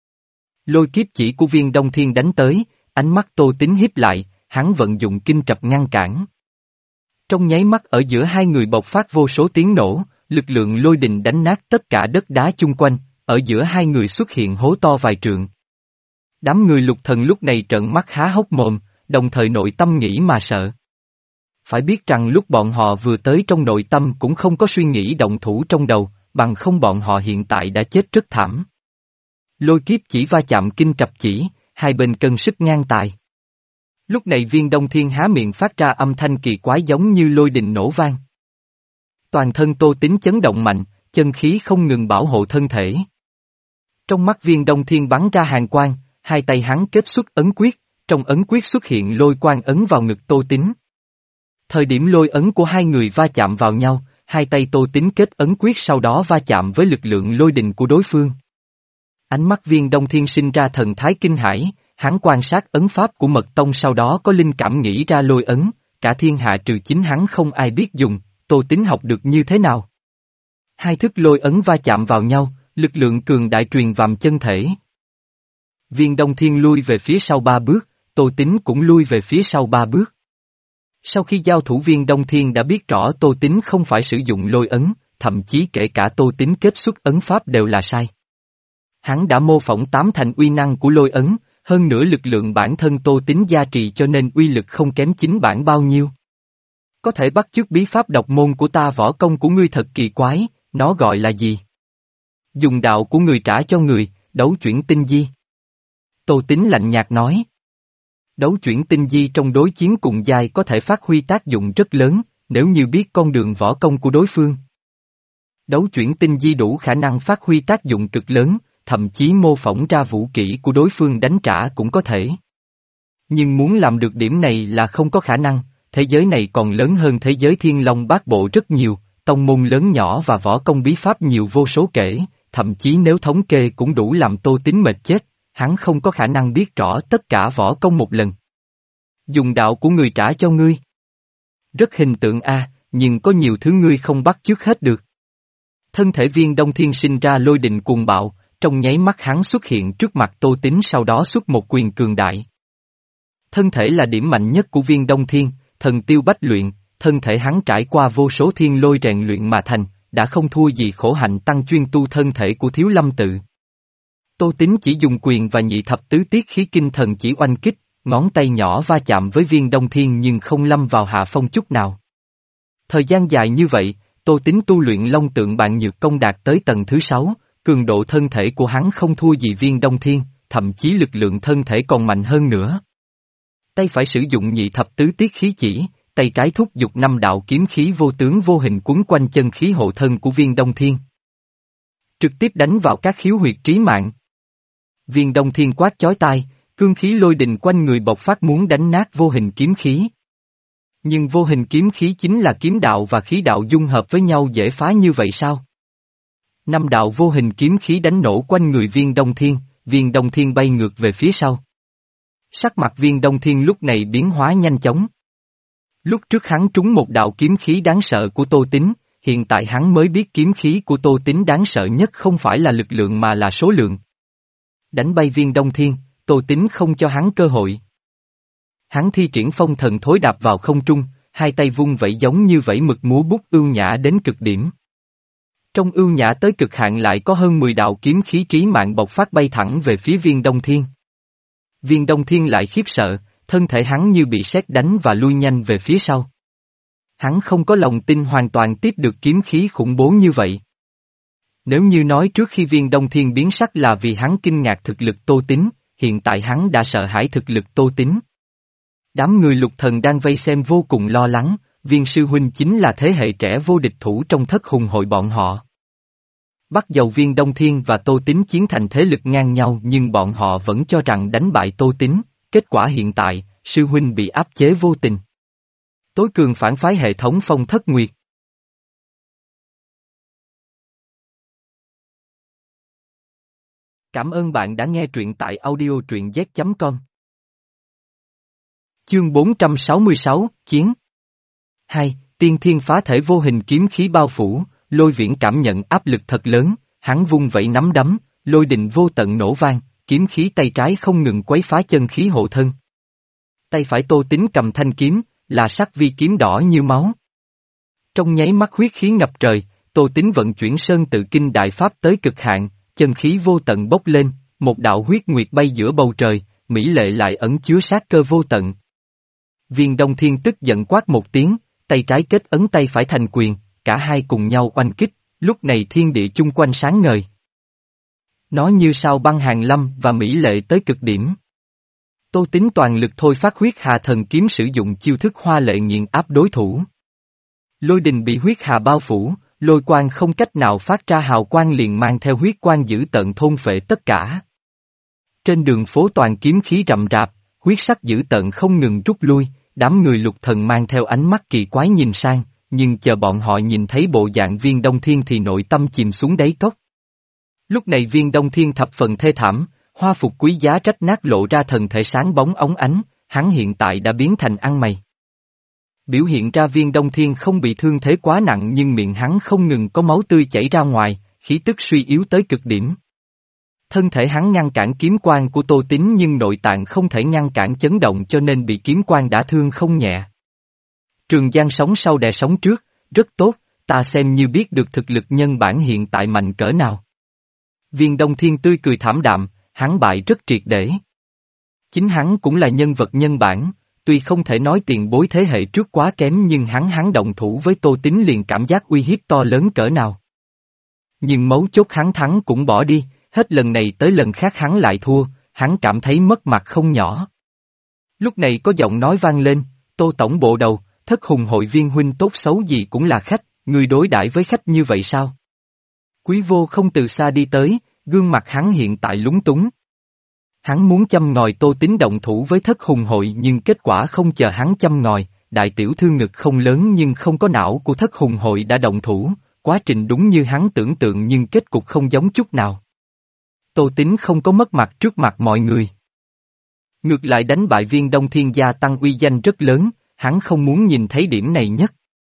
Speaker 1: Lôi kiếp chỉ của viên Đông Thiên đánh tới, ánh mắt Tô Tín hiếp lại, hắn vận dụng kinh trập ngăn cản. Trong nháy mắt ở giữa hai người bộc phát vô số tiếng nổ, lực lượng lôi đình đánh nát tất cả đất đá chung quanh, ở giữa hai người xuất hiện hố to vài trượng. Đám người lục thần lúc này trợn mắt há hốc mồm, đồng thời nội tâm nghĩ mà sợ. Phải biết rằng lúc bọn họ vừa tới trong nội tâm cũng không có suy nghĩ động thủ trong đầu, bằng không bọn họ hiện tại đã chết rất thảm. Lôi kiếp chỉ va chạm kinh trập chỉ, hai bên cân sức ngang tài. Lúc này viên Đông Thiên há miệng phát ra âm thanh kỳ quái giống như lôi đình nổ vang. Toàn thân Tô Tín chấn động mạnh, chân khí không ngừng bảo hộ thân thể. Trong mắt viên Đông Thiên bắn ra hàn quang, hai tay hắn kết xuất ấn quyết, trong ấn quyết xuất hiện lôi quang ấn vào ngực Tô Tín. Thời điểm lôi ấn của hai người va chạm vào nhau, hai tay Tô Tín kết ấn quyết sau đó va chạm với lực lượng lôi đình của đối phương. Ánh mắt viên Đông Thiên sinh ra thần thái kinh hãi, hắn quan sát ấn pháp của mật tông sau đó có linh cảm nghĩ ra lôi ấn, cả thiên hạ trừ chính hắn không ai biết dùng, Tô Tín học được như thế nào. Hai thức lôi ấn va chạm vào nhau, lực lượng cường đại truyền vào chân thể. Viên Đông Thiên lui về phía sau ba bước, Tô Tín cũng lui về phía sau ba bước. Sau khi giao thủ viên Đông Thiên đã biết rõ Tô Tín không phải sử dụng lôi ấn, thậm chí kể cả Tô Tín kết xuất ấn pháp đều là sai. Hắn đã mô phỏng tám thành uy năng của lôi ấn, hơn nữa lực lượng bản thân Tô Tín gia trì cho nên uy lực không kém chính bản bao nhiêu. Có thể bắt chước bí pháp độc môn của ta, võ công của ngươi thật kỳ quái, nó gọi là gì? Dùng đạo của người trả cho người, đấu chuyển tinh di. Tô Tín lạnh nhạt nói. Đấu chuyển tinh di trong đối chiến cùng giai có thể phát huy tác dụng rất lớn, nếu như biết con đường võ công của đối phương. Đấu chuyển tinh di đủ khả năng phát huy tác dụng cực lớn, thậm chí mô phỏng ra vũ kỹ của đối phương đánh trả cũng có thể. Nhưng muốn làm được điểm này là không có khả năng, thế giới này còn lớn hơn thế giới thiên long bát bộ rất nhiều, tông môn lớn nhỏ và võ công bí pháp nhiều vô số kể, thậm chí nếu thống kê cũng đủ làm Tô Tín mệt chết, hắn không có khả năng biết rõ tất cả võ công một lần. Dùng đạo của người trả cho ngươi. Rất hình tượng a, nhưng có nhiều thứ ngươi không bắt chước hết được. Thân thể viên Đông Thiên sinh ra lôi đình cuồng bạo, trong nháy mắt hắn xuất hiện trước mặt Tô Tín sau đó xuất một quyền cường đại. Thân thể là điểm mạnh nhất của viên Đông Thiên, thần tiêu bách luyện, thân thể hắn trải qua vô số thiên lôi rèn luyện mà thành, đã không thua gì khổ hạnh tăng chuyên tu thân thể của Thiếu Lâm Tự. Tô Tín chỉ dùng quyền và nhị thập tứ tiết khí kinh thần chỉ oanh kích, ngón tay nhỏ va chạm với viên Đông Thiên nhưng không lâm vào hạ phong chút nào. Thời gian dài như vậy, Tô Tín tu luyện long tượng bạn nhược công đạt tới tầng thứ sáu, cường độ thân thể của hắn không thua gì viên Đông Thiên, thậm chí lực lượng thân thể còn mạnh hơn nữa. Tay phải sử dụng nhị thập tứ tiết khí chỉ, tay trái thúc giục năm đạo kiếm khí vô tướng vô hình quấn quanh chân khí hộ thân của Viên Đông Thiên. Trực tiếp đánh vào các khiếu huyệt trí mạng. Viên Đông Thiên quát chói tai, cương khí lôi đình quanh người bộc phát muốn đánh nát vô hình kiếm khí. Nhưng vô hình kiếm khí chính là kiếm đạo và khí đạo dung hợp với nhau dễ phá như vậy sao? Năm đạo vô hình kiếm khí đánh nổ quanh người Viên Đông Thiên, Viên Đông Thiên bay ngược về phía sau. Sắc mặt Viên Đông Thiên lúc này biến hóa nhanh chóng. Lúc trước hắn trúng một đạo kiếm khí đáng sợ của Tô Tín, hiện tại hắn mới biết kiếm khí của Tô Tín đáng sợ nhất không phải là lực lượng mà là số lượng. Đánh bay Viên Đông Thiên, Tô Tín không cho hắn cơ hội. Hắn thi triển phong thần thối đạp vào không trung, hai tay vung vẩy giống như vẩy mực múa bút ưu nhã đến cực điểm. Trong ưu nhã tới cực hạn lại có hơn mười đạo kiếm khí trí mạng bộc phát bay thẳng về phía Viên Đông Thiên. Viên Đông Thiên lại khiếp sợ, thân thể hắn như bị sét đánh và lui nhanh về phía sau. Hắn không có lòng tin hoàn toàn tiếp được kiếm khí khủng bố như vậy. Nếu như nói trước khi Viên Đông Thiên biến sắc là vì hắn kinh ngạc thực lực Tô Tín, hiện tại hắn đã sợ hãi thực lực Tô Tín. Đám người Lục Thần đang vây xem vô cùng lo lắng, Viên sư huynh chính là thế hệ trẻ vô địch thủ trong thất hùng hội bọn họ. Bắt dầu Viên Đông Thiên và Tô Tín chiến thành thế lực ngang nhau nhưng bọn họ vẫn cho rằng đánh bại Tô Tín, kết quả hiện tại, sư huynh bị áp chế vô tình. Tối cường phản phái hệ thống Phong Thất Nguyệt. Cảm ơn bạn đã nghe truyện tại audio truyện z chấm com. Chương bốn trăm sáu mươi sáu, Chiến hai. Tiên thiên phá thể vô hình kiếm khí bao phủ, Lôi Viễn cảm nhận áp lực thật lớn, hắn vung vẩy nắm đấm, lôi đình vô tận nổ vang, kiếm khí tay trái không ngừng quấy phá chân khí hộ thân. Tay phải Tô Tín cầm thanh kiếm, là sắc vi kiếm đỏ như máu. Trong nháy mắt huyết khí ngập trời, Tô Tín vận chuyển Sơn Tự Kinh Đại Pháp tới cực hạn, chân khí vô tận bốc lên, một đạo huyết nguyệt bay giữa bầu trời, mỹ lệ lại ẩn chứa sát cơ vô tận. Viên Đông Thiên tức giận quát một tiếng, tay trái kết ấn tay phải thành quyền, cả hai cùng nhau oanh kích, lúc này thiên địa chung quanh sáng ngời. Nó như sao băng hàng lâm và mỹ lệ tới cực điểm. Tô Tín toàn lực thôi phát huyết hà thần kiếm sử dụng chiêu thức hoa lệ nghiền áp đối thủ. Lôi đình bị huyết hà bao phủ, lôi quang không cách nào phát ra hào quang liền mang theo huyết quang dữ tợn thôn phệ tất cả. Trên đường phố toàn kiếm khí rậm rạp, huyết sắc dữ tợn không ngừng rút lui, đám người Lục Thần mang theo ánh mắt kỳ quái nhìn sang, nhưng chờ bọn họ nhìn thấy bộ dạng Viên Đông Thiên thì nội tâm chìm xuống đáy cốc. Lúc này Viên Đông Thiên thập phần thê thảm, hoa phục quý giá rách nát lộ ra thần thể sáng bóng óng ánh, hắn hiện tại đã biến thành ăn mày. Biểu hiện ra Viên Đông Thiên không bị thương thế quá nặng nhưng miệng hắn không ngừng có máu tươi chảy ra ngoài, khí tức suy yếu tới cực điểm. Thân thể hắn ngăn cản kiếm quang của Tô Tín nhưng nội tạng không thể ngăn cản chấn động cho nên bị kiếm quang đả thương không nhẹ. Trường Giang sống sau đè sống trước, rất tốt, ta xem như biết được thực lực nhân bản hiện tại mạnh cỡ nào. Viên Đông Thiên tươi cười thảm đạm, hắn bại rất triệt để. Chính hắn cũng là nhân vật nhân bản, tuy không thể nói tiền bối thế hệ trước quá kém nhưng hắn hắn động thủ với Tô Tín liền cảm giác uy hiếp to lớn cỡ nào. Nhưng mấu chốt hắn thắng cũng bỏ đi, hết lần này tới lần khác hắn lại thua, hắn cảm thấy mất mặt không nhỏ. Lúc này có giọng nói vang lên, Tô tổng bộ đầu, thất hùng hội Viên huynh tốt xấu gì cũng là khách, người đối đãi với khách như vậy sao? Quý vô không từ xa đi tới, gương mặt hắn hiện tại lúng túng. Hắn muốn châm ngòi Tô Tín động thủ với thất hùng hội nhưng kết quả không chờ hắn châm ngòi, đại tiểu thư ngực không lớn nhưng không có não của thất hùng hội đã động thủ, quá trình đúng như hắn tưởng tượng nhưng kết cục không giống chút nào. Tô Tín không có mất mặt trước mặt mọi người. Ngược lại đánh bại Viên Đông Thiên gia tăng uy danh rất lớn, hắn không muốn nhìn thấy điểm này nhất.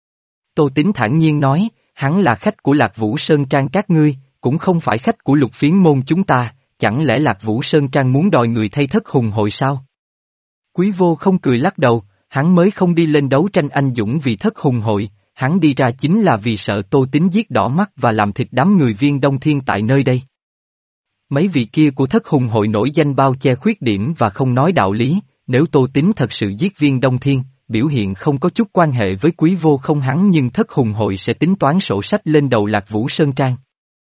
Speaker 1: Tô Tín thản nhiên nói, hắn là khách của Lạc Vũ Sơn Trang các ngươi, cũng không phải khách của Lục Phiến môn chúng ta, chẳng lẽ Lạc Vũ Sơn Trang muốn đòi người thay thất hùng hội sao? Quý vô không cười lắc đầu, hắn mới không đi lên đấu tranh anh dũng vì thất hùng hội, hắn đi ra chính là vì sợ Tô Tín giết đỏ mắt và làm thịt đám người Viên Đông Thiên tại nơi đây. Mấy vị kia của thất hùng hội nổi danh bao che khuyết điểm và không nói đạo lý, nếu Tô Tín thật sự giết Viên Đông Thiên, biểu hiện không có chút quan hệ với quý vô không hắn nhưng thất hùng hội sẽ tính toán sổ sách lên đầu Lạc Vũ Sơn Trang.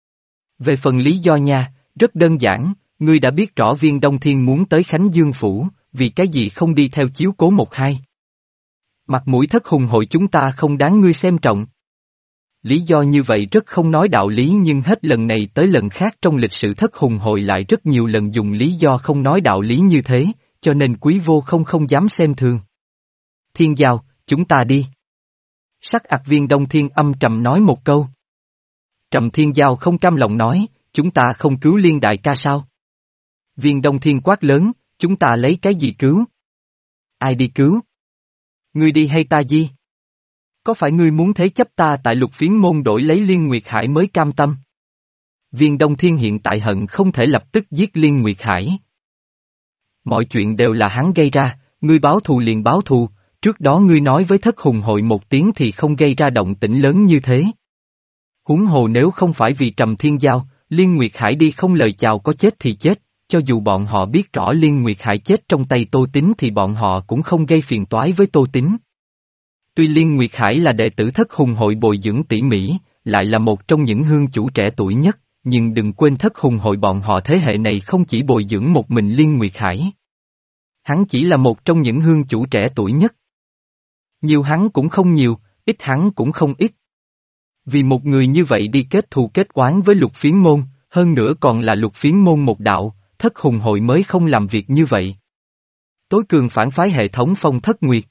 Speaker 1: Về phần lý do nha, rất đơn giản, ngươi đã biết rõ Viên Đông Thiên muốn tới Khánh Dương Phủ, vì cái gì không đi theo chiếu cố một hai. Mặt mũi thất hùng hội chúng ta không đáng ngươi xem trọng. Lý do như vậy rất không nói đạo lý nhưng hết lần này tới lần khác trong lịch sử thất hùng hội lại rất nhiều lần dùng lý do không nói đạo lý như thế, cho nên quý vô không không dám xem thường. Thiên Giao, chúng ta đi. Sắc ạc Viên Đông Thiên âm trầm nói một câu. Trầm Thiên Giao không cam lòng nói, chúng ta không cứu Liên đại ca sao? Viên Đông Thiên quát lớn, chúng ta lấy cái gì cứu? Ai đi cứu? Ngươi đi hay ta di? Có phải ngươi muốn thế chấp ta tại Lục Phiến môn đổi lấy Liên Nguyệt Hải mới cam tâm? Viên Đông Thiên hiện tại hận không thể lập tức giết Liên Nguyệt Hải. Mọi chuyện đều là hắn gây ra, ngươi báo thù liền báo thù, trước đó ngươi nói với thất hùng hội một tiếng thì không gây ra động tĩnh lớn như thế. Huống hồ nếu không phải vì Trầm Thiên Giao, Liên Nguyệt Hải đi không lời chào có chết thì chết, cho dù bọn họ biết rõ Liên Nguyệt Hải chết trong tay Tô Tín thì bọn họ cũng không gây phiền toái với Tô Tín. Tuy Liên Nguyệt Hải là đệ tử thất hùng hội bồi dưỡng tỉ mỉ, lại là một trong những hương chủ trẻ tuổi nhất, nhưng đừng quên thất hùng hội bọn họ thế hệ này không chỉ bồi dưỡng một mình Liên Nguyệt Hải. Hắn chỉ là một trong những hương chủ trẻ tuổi nhất. Nhiều hắn cũng không nhiều, ít hắn cũng không ít. Vì một người như vậy đi kết thù kết oán với Lục Phiến môn, hơn nữa còn là Lục Phiến môn một đạo, thất hùng hội mới không làm việc như vậy. Tối cường phản phái hệ thống Phong Thất Nguyệt.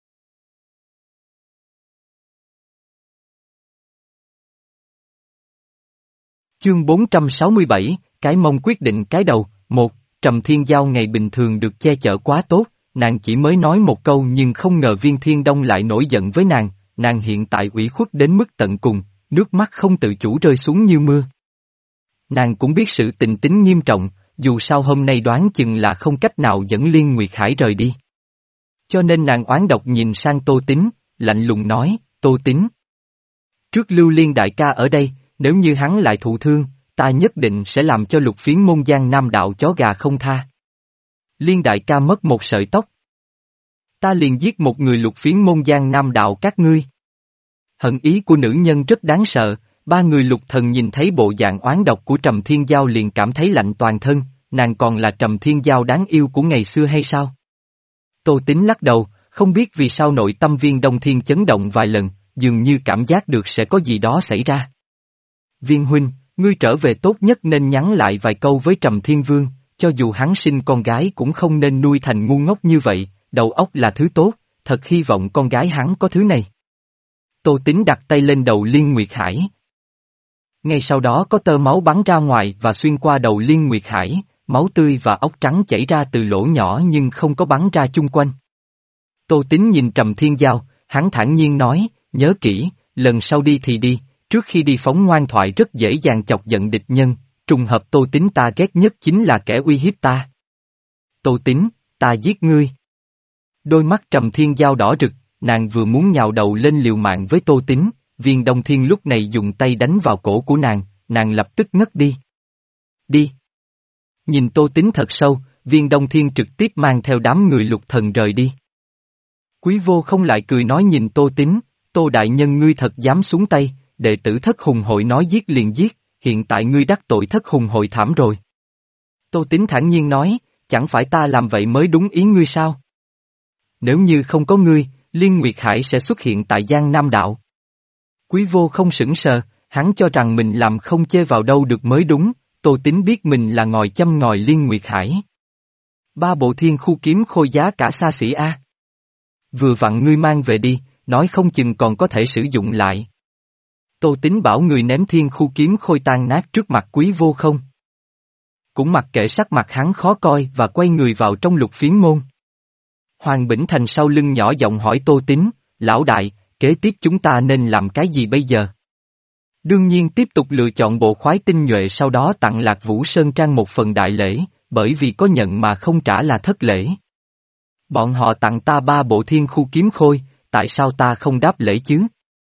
Speaker 1: Chương bốn trăm sáu mươi bảy, cái mông quyết định cái đầu, một, Trầm Thiên Giao ngày bình thường được che chở quá tốt, nàng chỉ mới nói một câu nhưng không ngờ Viên Thiên Đông lại nổi giận với nàng, nàng hiện tại ủy khuất đến mức tận cùng, nước mắt không tự chủ rơi xuống như mưa. Nàng cũng biết sự tình tính nghiêm trọng, dù sao hôm nay đoán chừng là không cách nào dẫn Liên Nguyệt Hải rời đi. Cho nên nàng oán độc nhìn sang Tô Tín, lạnh lùng nói, Tô Tín. Trước Lưu Liên đại ca ở đây, nếu như hắn lại thụ thương, ta nhất định sẽ làm cho Lục Phiến môn Giang Nam đạo chó gà không tha. Liên đại ca mất một sợi tóc. Ta liền giết một người Lục Phiến môn Giang Nam đạo các ngươi. Hận ý của nữ nhân rất đáng sợ, ba người Lục Thần nhìn thấy bộ dạng oán độc của Trầm Thiên Giao liền cảm thấy lạnh toàn thân, nàng còn là Trầm Thiên Giao đáng yêu của ngày xưa hay sao? Tô Tín lắc đầu, không biết vì sao nội tâm Viên Đông Thiên chấn động vài lần, dường như cảm giác được sẽ có gì đó xảy ra. Viên huynh, ngươi trở về tốt nhất nên nhắn lại vài câu với Trầm Thiên Vương, cho dù hắn sinh con gái cũng không nên nuôi thành ngu ngốc như vậy, đầu óc là thứ tốt, thật hy vọng con gái hắn có thứ này. Tô Tín đặt tay lên đầu Liên Nguyệt Hải. Ngay sau đó có tơ máu bắn ra ngoài và xuyên qua đầu Liên Nguyệt Hải, máu tươi và óc trắng chảy ra từ lỗ nhỏ nhưng không có bắn ra chung quanh. Tô Tín nhìn Trầm Thiên Giao, hắn thản nhiên nói, nhớ kỹ, lần sau đi thì đi, trước khi đi phóng ngoan thoại rất dễ dàng chọc giận địch nhân, trùng hợp Tô Tín ta ghét nhất chính là kẻ uy hiếp ta. Tô Tín, ta giết ngươi. Đôi mắt Trầm Thiên Giao đỏ rực, nàng vừa muốn nhào đầu lên liều mạng với Tô Tín, Viên Đông Thiên lúc này dùng tay đánh vào cổ của nàng, nàng lập tức ngất đi. Đi. Nhìn Tô Tín thật sâu, Viên Đông Thiên trực tiếp mang theo đám người Lục Thần rời đi. Quý vô không lại cười nói nhìn Tô Tín, Tô đại nhân ngươi thật dám xuống tay, đệ tử thất hùng hội nói giết liền giết, hiện tại ngươi đắc tội thất hùng hội thảm rồi. Tô Tín thản nhiên nói, chẳng phải ta làm vậy mới đúng ý ngươi sao? Nếu như không có ngươi, Liên Nguyệt Hải sẽ xuất hiện tại Giang Nam đạo. Quý vô không sững sờ, hắn cho rằng mình làm không chê vào đâu được mới đúng, Tô Tín biết mình là ngòi châm ngòi Liên Nguyệt Hải. Ba bộ thiên khu kiếm khôi giá cả xa xỉ a. Vừa vặn ngươi mang về đi, nói không chừng còn có thể sử dụng lại. Tô Tín bảo người ném thiên khu kiếm khôi tan nát trước mặt quý vô không. Cũng mặc kệ sắc mặt hắn khó coi và quay người vào trong Lục Phiến môn. Hoàng Bỉnh Thành sau lưng nhỏ giọng hỏi Tô Tín, lão đại, kế tiếp chúng ta nên làm cái gì bây giờ? Đương nhiên tiếp tục lựa chọn bộ khoái tinh nhuệ sau đó tặng Lạc Vũ Sơn Trang một phần đại lễ, bởi vì có nhận mà không trả là thất lễ. Bọn họ tặng ta ba bộ thiên khu kiếm khôi, tại sao ta không đáp lễ chứ?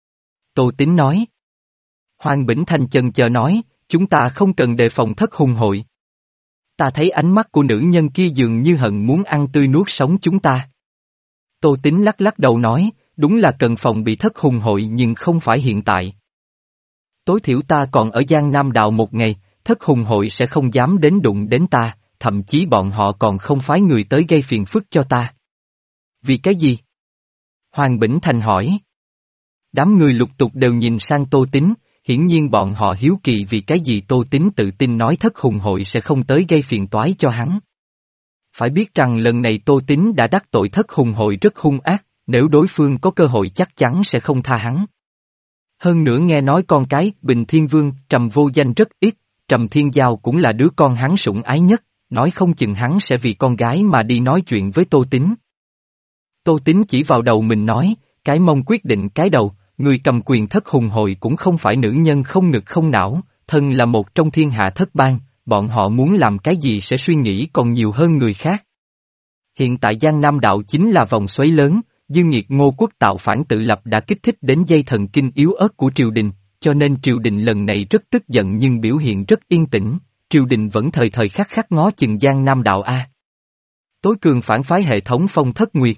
Speaker 1: Tô Tín nói. Hoàng Bỉnh Thành chần chờ nói, chúng ta không cần đề phòng thất hùng hội. Ta thấy ánh mắt của nữ nhân kia dường như hận muốn ăn tươi nuốt sống chúng ta. Tô Tín lắc lắc đầu nói, đúng là cần phòng bị thất hùng hội nhưng không phải hiện tại. Tối thiểu ta còn ở Giang Nam đạo một ngày, thất hùng hội sẽ không dám đến đụng đến ta, thậm chí bọn họ còn không phái người tới gây phiền phức cho ta. Vì cái gì? Hoàng Bỉnh Thành hỏi. Đám người lục tục đều nhìn sang Tô Tín, hiển nhiên bọn họ hiếu kỳ vì cái gì Tô Tín tự tin nói Thất Hùng hội sẽ không tới gây phiền toái cho hắn. Phải biết rằng lần này Tô Tín đã đắc tội Thất Hùng hội rất hung ác, nếu đối phương có cơ hội chắc chắn sẽ không tha hắn. Hơn nữa nghe nói con cái Bình Thiên Vương Trầm Vô Danh rất ít, Trầm Thiên Giao cũng là đứa con hắn sủng ái nhất, nói không chừng hắn sẽ vì con gái mà đi nói chuyện với Tô Tín. Tô Tín chỉ vào đầu mình nói, cái mông quyết định cái đầu, người cầm quyền Thất Hùng hội cũng không phải nữ nhân không ngực không não, thân là một trong thiên hạ thất bang, bọn họ muốn làm cái gì sẽ suy nghĩ còn nhiều hơn người khác. Hiện tại Giang Nam đạo chính là vòng xoáy lớn, Dương Nghiệt Ngô Quốc tạo phản tự lập đã kích thích đến dây thần kinh yếu ớt của triều đình, cho nên triều đình lần này rất tức giận nhưng biểu hiện rất yên tĩnh, triều đình vẫn thời thời khắc khắc ngó chừng Giang Nam đạo A. Tối cường phản phái hệ thống Phong Thất Nguyệt.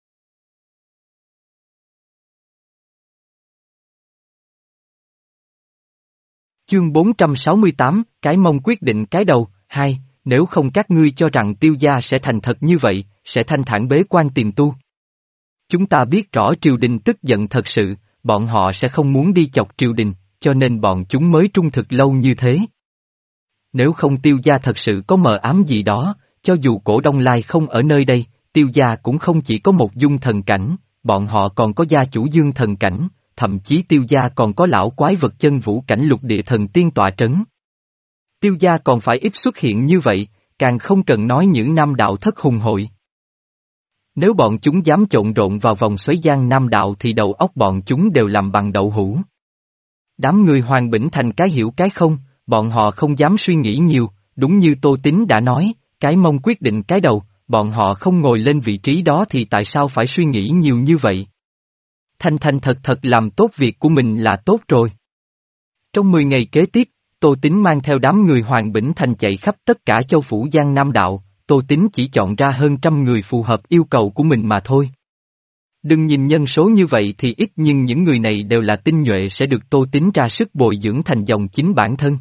Speaker 1: Chương bốn trăm sáu mươi tám, cái mông quyết định cái đầu, hai, nếu không các ngươi cho rằng Tiêu gia sẽ thành thật như vậy, sẽ thanh thản bế quan tìm tu. Chúng ta biết rõ triều đình tức giận thật sự, bọn họ sẽ không muốn đi chọc triều đình, cho nên bọn chúng mới trung thực lâu như thế. Nếu không Tiêu gia thật sự có mờ ám gì đó, cho dù Cổ Đông Lai không ở nơi đây, Tiêu gia cũng không chỉ có một dung thần cảnh, bọn họ còn có gia chủ dương thần cảnh, thậm chí Tiêu gia còn có lão quái vật chân vũ cảnh lục địa thần tiên tọa trấn. Tiêu gia còn phải ít xuất hiện như vậy, càng không cần nói những nam đạo Thất Hùng hội. Nếu bọn chúng dám trộn rộn vào vòng xoáy Giang Nam đạo thì đầu óc bọn chúng đều làm bằng đậu hũ. Đám người Hoàng Bỉnh Thành cái hiểu cái không, bọn họ không dám suy nghĩ nhiều, đúng như Tô Tín đã nói, cái mông quyết định cái đầu, bọn họ không ngồi lên vị trí đó thì tại sao phải suy nghĩ nhiều như vậy? Thành thành thật thật làm tốt việc của mình là tốt rồi. Trong mười ngày kế tiếp, Tô Tín mang theo đám người Hoàng Bỉnh Thành chạy khắp tất cả châu phủ Giang Nam đạo, Tô Tín chỉ chọn ra hơn trăm người phù hợp yêu cầu của mình mà thôi. Đừng nhìn nhân số như vậy thì ít nhưng những người này đều là tinh nhuệ sẽ được Tô Tín ra sức bồi dưỡng thành dòng chính bản thân.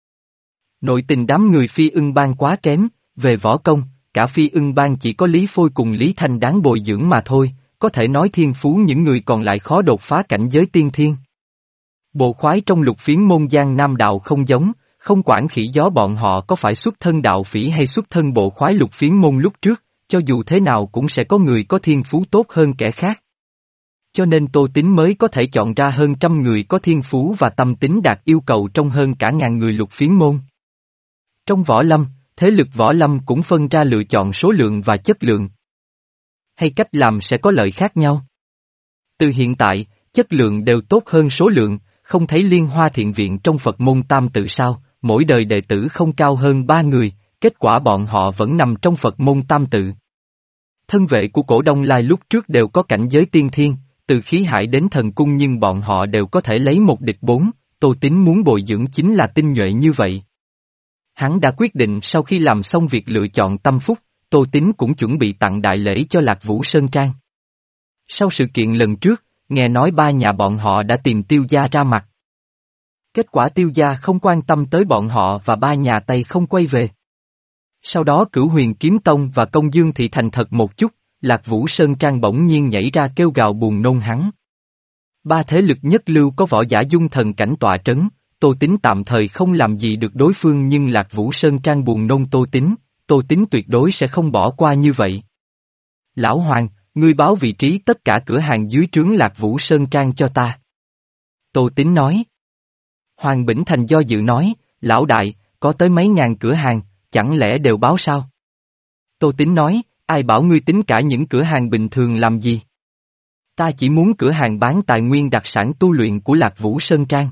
Speaker 1: Nội tình đám người Phi Ưng Bang quá kém, về võ công, cả Phi Ưng Bang chỉ có Lý Phôi cùng Lý Thanh đáng bồi dưỡng mà thôi, có thể nói thiên phú những người còn lại khó đột phá cảnh giới tiên thiên. Bộ khoái trong lục phiến môn Giang Nam đạo không giống, không quản khỉ gió bọn họ có phải xuất thân đạo phỉ hay xuất thân bộ khoái lục phiến môn lúc trước, cho dù thế nào cũng sẽ có người có thiên phú tốt hơn kẻ khác. Cho nên Tô Tín mới có thể chọn ra hơn trăm người có thiên phú và tâm tính đạt yêu cầu trong hơn cả ngàn người lục phiến môn. Trong võ lâm, thế lực võ lâm cũng phân ra lựa chọn số lượng và chất lượng. Hay cách làm sẽ có lợi khác nhau. Từ hiện tại, chất lượng đều tốt hơn số lượng, không thấy Liên Hoa Thiện Viện trong Phật môn tam tự sao, mỗi đời đệ tử không cao hơn ba người, kết quả bọn họ vẫn nằm trong Phật môn tam tự. Thân vệ của Cổ Đông Lai lúc trước đều có cảnh giới tiên thiên, từ khí hải đến thần cung nhưng bọn họ đều có thể lấy một địch bốn, Tô Tín muốn bồi dưỡng chính là tinh nhuệ như vậy. Hắn đã quyết định sau khi làm xong việc lựa chọn tâm phúc, Tô Tín cũng chuẩn bị tặng đại lễ cho Lạc Vũ Sơn Trang. Sau sự kiện lần trước, nghe nói ba nhà bọn họ đã tìm Tiêu gia ra mặt. Kết quả Tiêu gia không quan tâm tới bọn họ và ba nhà Tây không quay về. Sau đó Cửu Huyền Kiếm Tông và Công Dương Thị thành thật một chút, Lạc Vũ Sơn Trang bỗng nhiên nhảy ra kêu gào buồn nôn hắn. Ba thế lực nhất lưu có võ giả dung thần cảnh tọa trấn, Tô Tín tạm thời không làm gì được đối phương nhưng Lạc Vũ Sơn Trang buồn nôn Tô Tín, Tô Tín tuyệt đối sẽ không bỏ qua như vậy. Lão Hoàng, ngươi báo vị trí tất cả cửa hàng dưới trướng Lạc Vũ Sơn Trang cho ta. Tô Tín nói. Hoàng Bỉnh Thành do dự nói, lão đại, có tới mấy ngàn cửa hàng, chẳng lẽ đều báo sao? Tô Tín nói, ai bảo ngươi tính cả những cửa hàng bình thường làm gì? Ta chỉ muốn cửa hàng bán tài nguyên đặc sản tu luyện của Lạc Vũ Sơn Trang.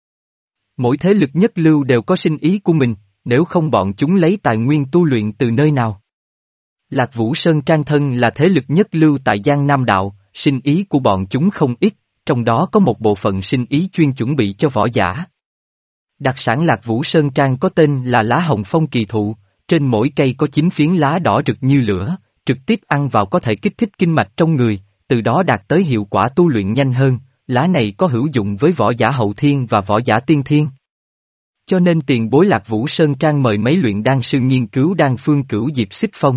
Speaker 1: Mỗi thế lực nhất lưu đều có sinh ý của mình, nếu không bọn chúng lấy tài nguyên tu luyện từ nơi nào? Lạc Vũ Sơn Trang thân là thế lực nhất lưu tại Giang Nam Đạo, sinh ý của bọn chúng không ít, trong đó có một bộ phận sinh ý chuyên chuẩn bị cho võ giả. Đặc sản Lạc Vũ Sơn Trang có tên là lá hồng phong kỳ thụ, trên mỗi cây có chín phiến lá đỏ rực như lửa, trực tiếp ăn vào có thể kích thích kinh mạch trong người, từ đó đạt tới hiệu quả tu luyện nhanh hơn, lá này có hữu dụng với võ giả hậu thiên và võ giả tiên thiên. Cho nên tiền bối Lạc Vũ Sơn Trang mời mấy luyện đan sư nghiên cứu đan phương cửu diệp xích phong.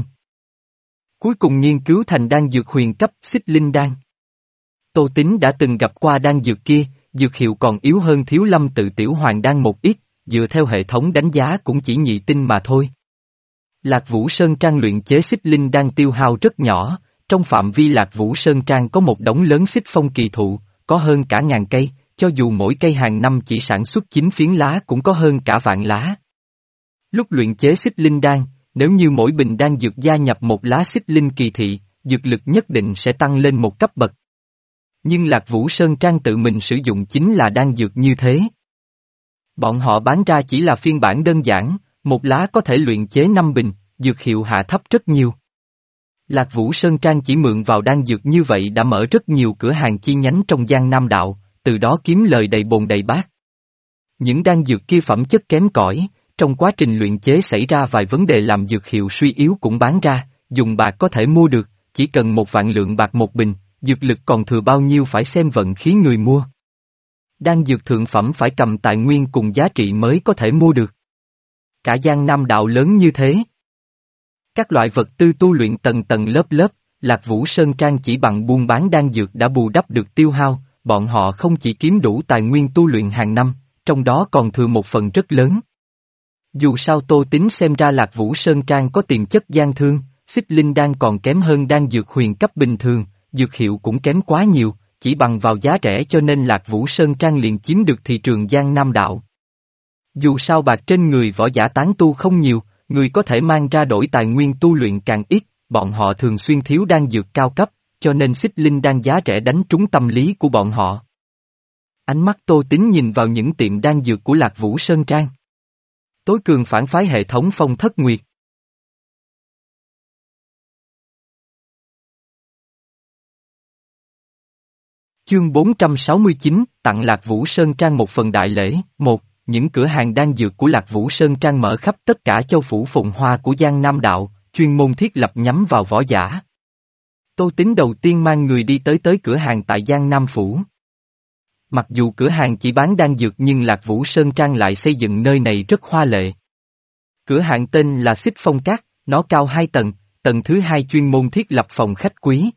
Speaker 1: Cuối cùng nghiên cứu thành đan dược huyền cấp xích linh đan. Tô Tín đã từng gặp qua đan dược kia, dược hiệu còn yếu hơn thiếu lâm tự tiểu hoàng đan một ít, dựa theo hệ thống đánh giá cũng chỉ nhị tinh mà thôi. Lạc Vũ Sơn Trang luyện chế xích linh đan tiêu hao rất nhỏ, trong phạm vi Lạc Vũ Sơn Trang có một đống lớn xích phong kỳ thụ, có hơn cả ngàn cây, cho dù mỗi cây hàng năm chỉ sản xuất chín phiến lá cũng có hơn cả vạn lá. Lúc luyện chế xích linh đan, nếu như mỗi bình đan dược gia nhập một lá xích linh kỳ thị, dược lực nhất định sẽ tăng lên một cấp bậc. Nhưng Lạc Vũ Sơn Trang tự mình sử dụng chính là đan dược như thế. Bọn họ bán ra chỉ là phiên bản đơn giản, một lá có thể luyện chế năm bình, dược hiệu hạ thấp rất nhiều. Lạc Vũ Sơn Trang chỉ mượn vào đan dược như vậy đã mở rất nhiều cửa hàng chi nhánh trong Giang Nam Đạo, từ đó kiếm lời đầy bồn đầy bát. Những đan dược kia phẩm chất kém cỏi, trong quá trình luyện chế xảy ra vài vấn đề làm dược hiệu suy yếu cũng bán ra, dùng bạc có thể mua được, chỉ cần một vạn lượng bạc một bình, dược lực còn thừa bao nhiêu phải xem vận khí người mua. Đan dược thượng phẩm phải cầm tài nguyên cùng giá trị mới có thể mua được. Cả Giang Nam Đạo lớn như thế. Các loại vật tư tu luyện tầng tầng lớp lớp, Lạc Vũ Sơn Trang chỉ bằng buôn bán đan dược đã bù đắp được tiêu hao, bọn họ không chỉ kiếm đủ tài nguyên tu luyện hàng năm, trong đó còn thừa một phần rất lớn. Dù sao Tô Tín xem ra Lạc Vũ Sơn Trang có tiềm chất gian thương, xích linh đan còn kém hơn đan dược huyền cấp bình thường, dược hiệu cũng kém quá nhiều, chỉ bằng vào giá rẻ cho nên Lạc Vũ Sơn Trang liền chiếm được thị trường Giang Nam Đạo. Dù sao bạc trên người võ giả tán tu không nhiều, người có thể mang ra đổi tài nguyên tu luyện càng ít, bọn họ thường xuyên thiếu đan dược cao cấp, cho nên xích linh đan giá rẻ đánh trúng tâm lý của bọn họ. Ánh mắt Tô Tín nhìn vào những tiệm đan dược của Lạc Vũ Sơn Trang. Tối cường phản phái hệ thống Phong Thất Nguyệt. Chương bốn trăm sáu mươi chín, tặng Lạc Vũ Sơn Trang một phần đại lễ. Một, những cửa hàng đan dược của Lạc Vũ Sơn Trang mở khắp tất cả châu phủ phồn hoa của Giang Nam Đạo, chuyên môn thiết lập nhắm vào võ giả. Tô Tín đầu tiên mang người đi tới tới cửa hàng tại Giang Nam Phủ. Mặc dù cửa hàng chỉ bán đan dược nhưng Lạc Vũ Sơn Trang lại xây dựng nơi này rất hoa lệ. Cửa hàng tên là Xích Phong Các, nó cao hai tầng, tầng thứ hai chuyên môn thiết lập phòng khách quý.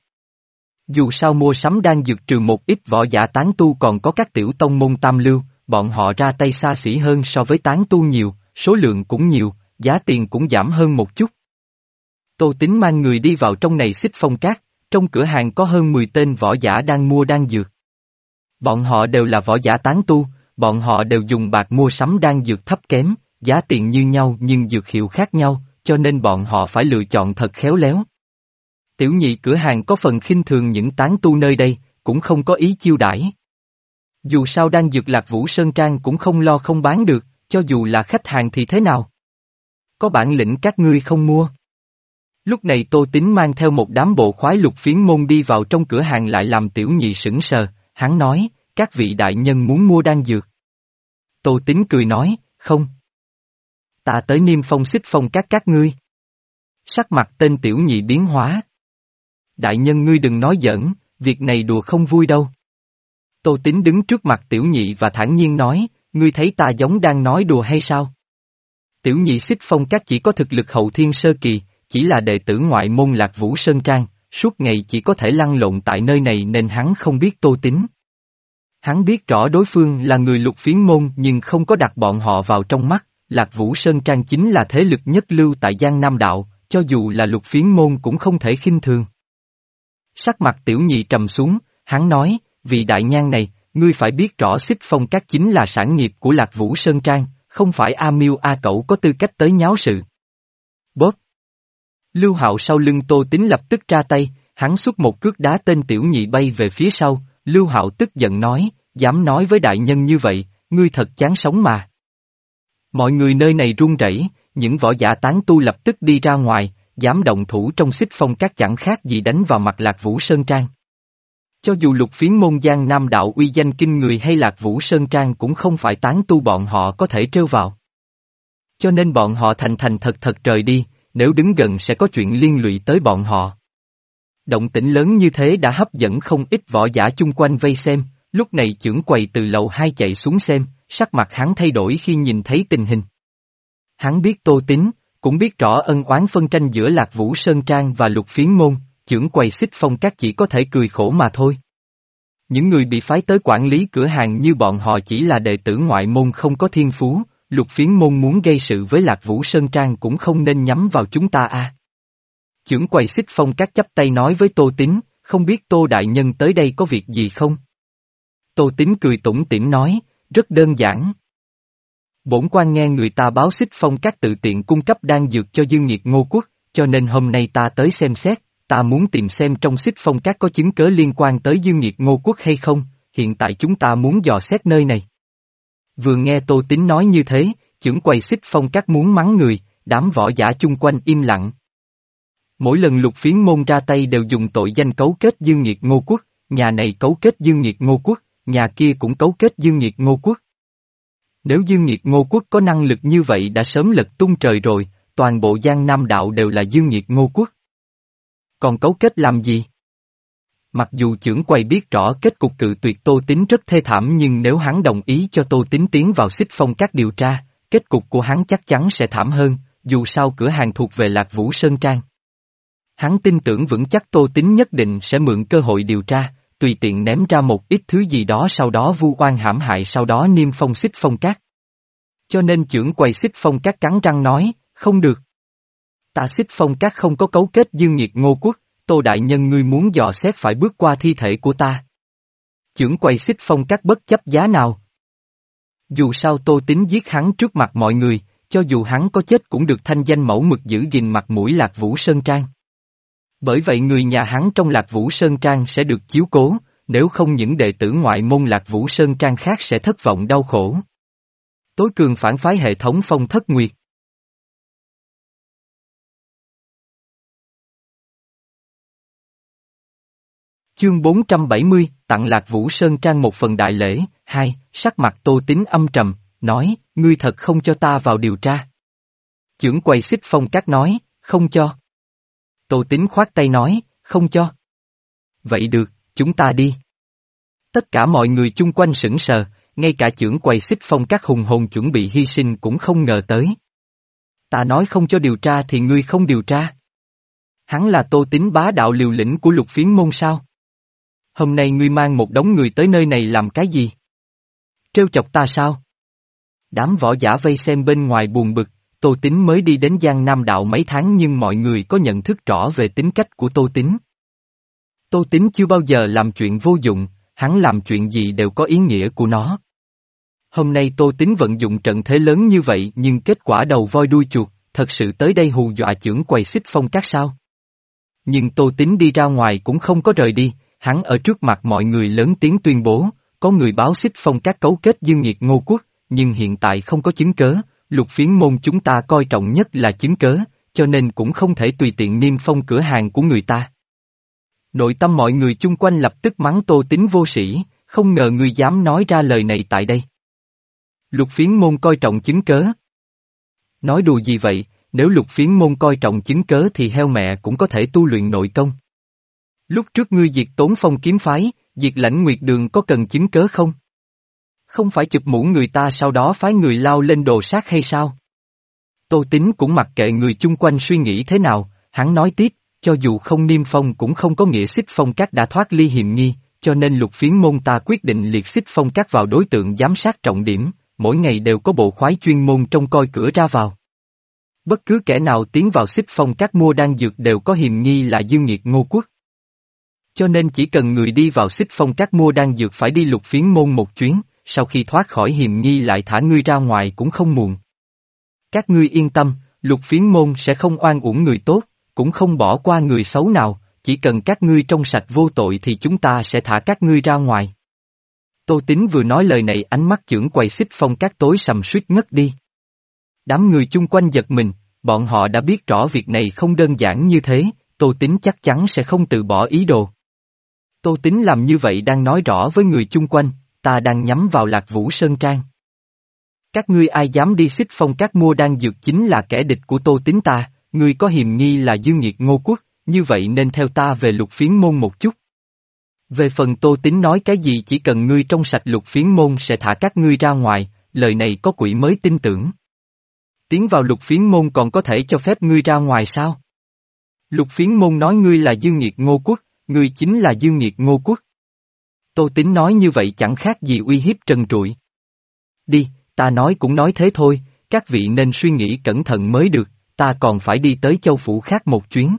Speaker 1: Dù sao mua sắm đan dược trừ một ít võ giả tán tu còn có các tiểu tông môn tam lưu, bọn họ ra tay xa xỉ hơn so với tán tu nhiều, số lượng cũng nhiều, giá tiền cũng giảm hơn một chút. Tô Tín mang người đi vào trong này Xích Phong Các, trong cửa hàng có hơn mười tên võ giả đang mua đan dược. Bọn họ đều là võ giả tán tu, bọn họ đều dùng bạc mua sắm đan dược thấp kém, giá tiền như nhau nhưng dược hiệu khác nhau, cho nên bọn họ phải lựa chọn thật khéo léo. Tiểu nhị cửa hàng có phần khinh thường những tán tu nơi đây, cũng không có ý chiêu đãi. Dù sao đan dược Lạc Vũ Sơn Trang cũng không lo không bán được, cho dù là khách hàng thì thế nào? Có bản lĩnh các ngươi không mua. Lúc này Tô Tín mang theo một đám bộ khoái lục phiến môn đi vào trong cửa hàng lại làm tiểu nhị sững sờ, hắn nói, các vị đại nhân muốn mua đan dược. Tô Tín cười nói, không. Ta tới Niêm Phong Xích Phong Các các ngươi. Sắc mặt tên tiểu nhị biến hóa. Đại nhân ngươi đừng nói giỡn, việc này đùa không vui đâu. Tô Tín đứng trước mặt tiểu nhị và thản nhiên nói, ngươi thấy ta giống đang nói đùa hay sao? Tiểu nhị Xích Phong Các chỉ có thực lực hậu thiên sơ kỳ, chỉ là đệ tử ngoại môn Lạc Vũ Sơn Trang, suốt ngày chỉ có thể lăn lộn tại nơi này nên hắn không biết Tô Tín. Hắn biết rõ đối phương là người lục phiến môn nhưng không có đặt bọn họ vào trong mắt, Lạc Vũ Sơn Trang chính là thế lực nhất lưu tại Giang Nam Đạo, cho dù là lục phiến môn cũng không thể khinh thường. Sắc mặt tiểu nhị trầm xuống, hắn nói, vị đại nhan này, ngươi phải biết rõ Xích Phong Các chính là sản nghiệp của Lạc Vũ Sơn Trang, không phải A Miêu A Cẩu có tư cách tới nháo sự. Bóp! Lưu Hạo sau lưng Tô Tín lập tức ra tay, hắn xuất một cước đá tên tiểu nhị bay về phía sau, Lưu Hạo tức giận nói, dám nói với đại nhân như vậy, ngươi thật chán sống mà. Mọi người nơi này run rẩy, những võ giả tán tu lập tức đi ra ngoài, dám động thủ trong Xích Phong Các chẳng khác gì đánh vào mặt Lạc Vũ Sơn Trang. Cho dù lục phiến môn Giang Nam Đạo uy danh kinh người hay Lạc Vũ Sơn Trang cũng không phải tán tu bọn họ có thể trêu vào. Cho nên bọn họ thành thành thật thật rời đi, nếu đứng gần sẽ có chuyện liên lụy tới bọn họ. Động tĩnh lớn như thế đã hấp dẫn không ít võ giả chung quanh vây xem, lúc này chưởng quầy từ lầu hai chạy xuống xem, sắc mặt hắn thay đổi khi nhìn thấy tình hình. Hắn biết Tô Tín, cũng biết rõ ân oán phân tranh giữa Lạc Vũ Sơn Trang và Lục Phiến Môn, chưởng quầy Xích Phong Các chỉ có thể cười khổ mà thôi. Những người bị phái tới quản lý cửa hàng như bọn họ chỉ là đệ tử ngoại môn không có thiên phú, Lục Phiến Môn muốn gây sự với Lạc Vũ Sơn Trang cũng không nên nhắm vào chúng ta a. À. Chưởng quầy Xích Phong Các chắp tay nói với Tô Tín, không biết Tô Đại Nhân tới đây có việc gì không? Tô Tín cười tủm tỉm nói, rất đơn giản. Bổn quan nghe người ta báo Xích Phong Các tự tiện cung cấp đan dược cho Dương Nghiệt Ngô Quốc, cho nên hôm nay ta tới xem xét, ta muốn tìm xem trong Xích Phong Các có chứng cớ liên quan tới Dương Nghiệt Ngô Quốc hay không, hiện tại chúng ta muốn dò xét nơi này. Vừa nghe Tô Tín nói như thế, chưởng quầy Xích Phong Các muốn mắng người, đám võ giả chung quanh im lặng. Mỗi lần Lục Phiến Môn ra tay đều dùng tội danh cấu kết Dương Nghiệt Ngô Quốc, nhà này cấu kết Dương Nghiệt Ngô Quốc, nhà kia cũng cấu kết Dương Nghiệt Ngô Quốc. Nếu Dương Nghiệt Ngô Quốc có năng lực như vậy đã sớm lật tung trời rồi, toàn bộ Giang Nam đạo đều là Dương Nghiệt Ngô Quốc. Còn cấu kết làm gì? Mặc dù chưởng quầy biết rõ kết cục cự tuyệt Tô Tín rất thê thảm nhưng nếu hắn đồng ý cho Tô Tín tiến vào Xích Phong Các điều tra, kết cục của hắn chắc chắn sẽ thảm hơn, dù sao cửa hàng thuộc về Lạc Vũ Sơn Trang. Hắn tin tưởng vững chắc Tô Tín nhất định sẽ mượn cơ hội điều tra, tùy tiện ném ra một ít thứ gì đó sau đó vu oan hãm hại sau đó niêm phong Xích Phong Các. Cho nên chưởng quầy Xích Phong Các cắn răng nói, không được. Ta Xích Phong Các không có cấu kết Dương Nghiệt Ngô Quốc, Tô Đại Nhân ngươi muốn dò xét phải bước qua thi thể của ta. Chưởng quầy Xích Phong Các bất chấp giá nào. Dù sao Tô Tín giết hắn trước mặt mọi người, cho dù hắn có chết cũng được thanh danh mẫu mực giữ gìn mặt mũi Lạc Vũ Sơn Trang. Bởi vậy người nhà hắn trong Lạc Vũ Sơn Trang sẽ được chiếu cố, nếu không những đệ tử ngoại môn Lạc Vũ Sơn Trang khác sẽ thất vọng đau khổ. Tối cường phản phái hệ thống Phong Thất Nguyệt. Chương bốn trăm bảy mươi, tặng Lạc Vũ Sơn Trang một phần đại lễ, hai, sắc mặt Tô Tín âm trầm, nói, ngươi thật không cho ta vào điều tra. Chưởng quầy Xích Phong Các nói, không cho. Tô Tín khoát tay nói, không cho. Vậy được, chúng ta đi. Tất cả mọi người chung quanh sững sờ, ngay cả chưởng quầy Xích Phong Các hùng hồn chuẩn bị hy sinh cũng không ngờ tới. Ta nói không cho điều tra thì ngươi không điều tra. Hắn là Tô Tín bá đạo liều lĩnh của Lục Phiến Môn sao? Hôm nay ngươi mang một đống người tới nơi này làm cái gì? Trêu chọc ta sao? Đám võ giả vây xem bên ngoài buồn bực, Tô Tín mới đi đến Giang Nam đạo mấy tháng nhưng mọi người có nhận thức rõ về tính cách của Tô Tín. Tô Tín chưa bao giờ làm chuyện vô dụng, hắn làm chuyện gì đều có ý nghĩa của nó. Hôm nay Tô Tín vận dụng trận thế lớn như vậy nhưng kết quả đầu voi đuôi chuột, thật sự tới đây hù dọa chưởng quầy Xích Phong Các sao? Nhưng Tô Tín đi ra ngoài cũng không có rời đi, hắn ở trước mặt mọi người lớn tiếng tuyên bố, có người báo Xích Phong Các cấu kết Dương Nghiệt Ngô Quốc, nhưng hiện tại không có chứng cớ, Lục Phiến Môn chúng ta coi trọng nhất là chứng cớ, cho nên cũng không thể tùy tiện niêm phong cửa hàng của người ta. Nội tâm mọi người chung quanh lập tức mắng Tô Tín vô sĩ, không ngờ ngươi dám nói ra lời này tại đây. Lục Phiến Môn coi trọng chứng cớ. Nói đùa gì vậy, nếu Lục Phiến Môn coi trọng chứng cớ thì heo mẹ cũng có thể tu luyện nội công. Lúc trước ngươi diệt Tốn Phong kiếm phái, diệt Lãnh Nguyệt Đường có cần chứng cớ không? Không phải chụp mũ người ta sau đó phái người lao lên đồ sát hay sao? Tô Tín cũng mặc kệ người chung quanh suy nghĩ thế nào, hắn nói tiếp, cho dù không niêm phong cũng không có nghĩa Xích Phong Các đã thoát ly hiểm nghi, cho nên Lục Phiến Môn ta quyết định liệt Xích Phong Các vào đối tượng giám sát trọng điểm, mỗi ngày đều có bộ khoái chuyên môn trông coi cửa ra vào. Bất cứ kẻ nào tiến vào Xích Phong Các mua đan dược đều có hiểm nghi là Dương Nghiệt Ngô Quốc. Cho nên chỉ cần người đi vào Xích Phong Các mua đan dược phải đi Lục Phiến Môn một chuyến, sau khi thoát khỏi hiểm nghi lại thả ngươi ra ngoài cũng không muộn. Các ngươi yên tâm, Lục Phiến Môn sẽ không oan uổng người tốt, cũng không bỏ qua người xấu nào, chỉ cần các ngươi trong sạch vô tội thì chúng ta sẽ thả các ngươi ra ngoài. Tô Tín vừa nói lời này ánh mắt chưởng quầy Xích Phong Các tối sầm suýt ngất đi. Đám người chung quanh giật mình, bọn họ đã biết rõ việc này không đơn giản như thế, Tô Tín chắc chắn sẽ không từ bỏ ý đồ. Tô Tín làm như vậy đang nói rõ với người chung quanh, ta đang nhắm vào Lạc Vũ Sơn Trang. Các ngươi ai dám đi Xích Phong Các mua đan dược chính là kẻ địch của Tô Tín ta, ngươi có hiềm nghi là Dương Nghiệt Ngô Quốc, như vậy nên theo ta về Lục Phiến Môn một chút. Về phần Tô Tín nói cái gì chỉ cần ngươi trong sạch Lục Phiến Môn sẽ thả các ngươi ra ngoài, lời này có quỷ mới tin tưởng. Tiến vào Lục Phiến môn còn có thể cho phép ngươi ra ngoài sao? Lục Phiến môn nói ngươi là Dương Nghiệt Ngô Quốc, ngươi chính là Dương Nghiệt Ngô Quốc. Tô Tín nói như vậy chẳng khác gì uy hiếp trần trụi. Đi, ta nói cũng nói thế thôi, các vị nên suy nghĩ cẩn thận mới được, ta còn phải đi tới châu phủ khác một chuyến.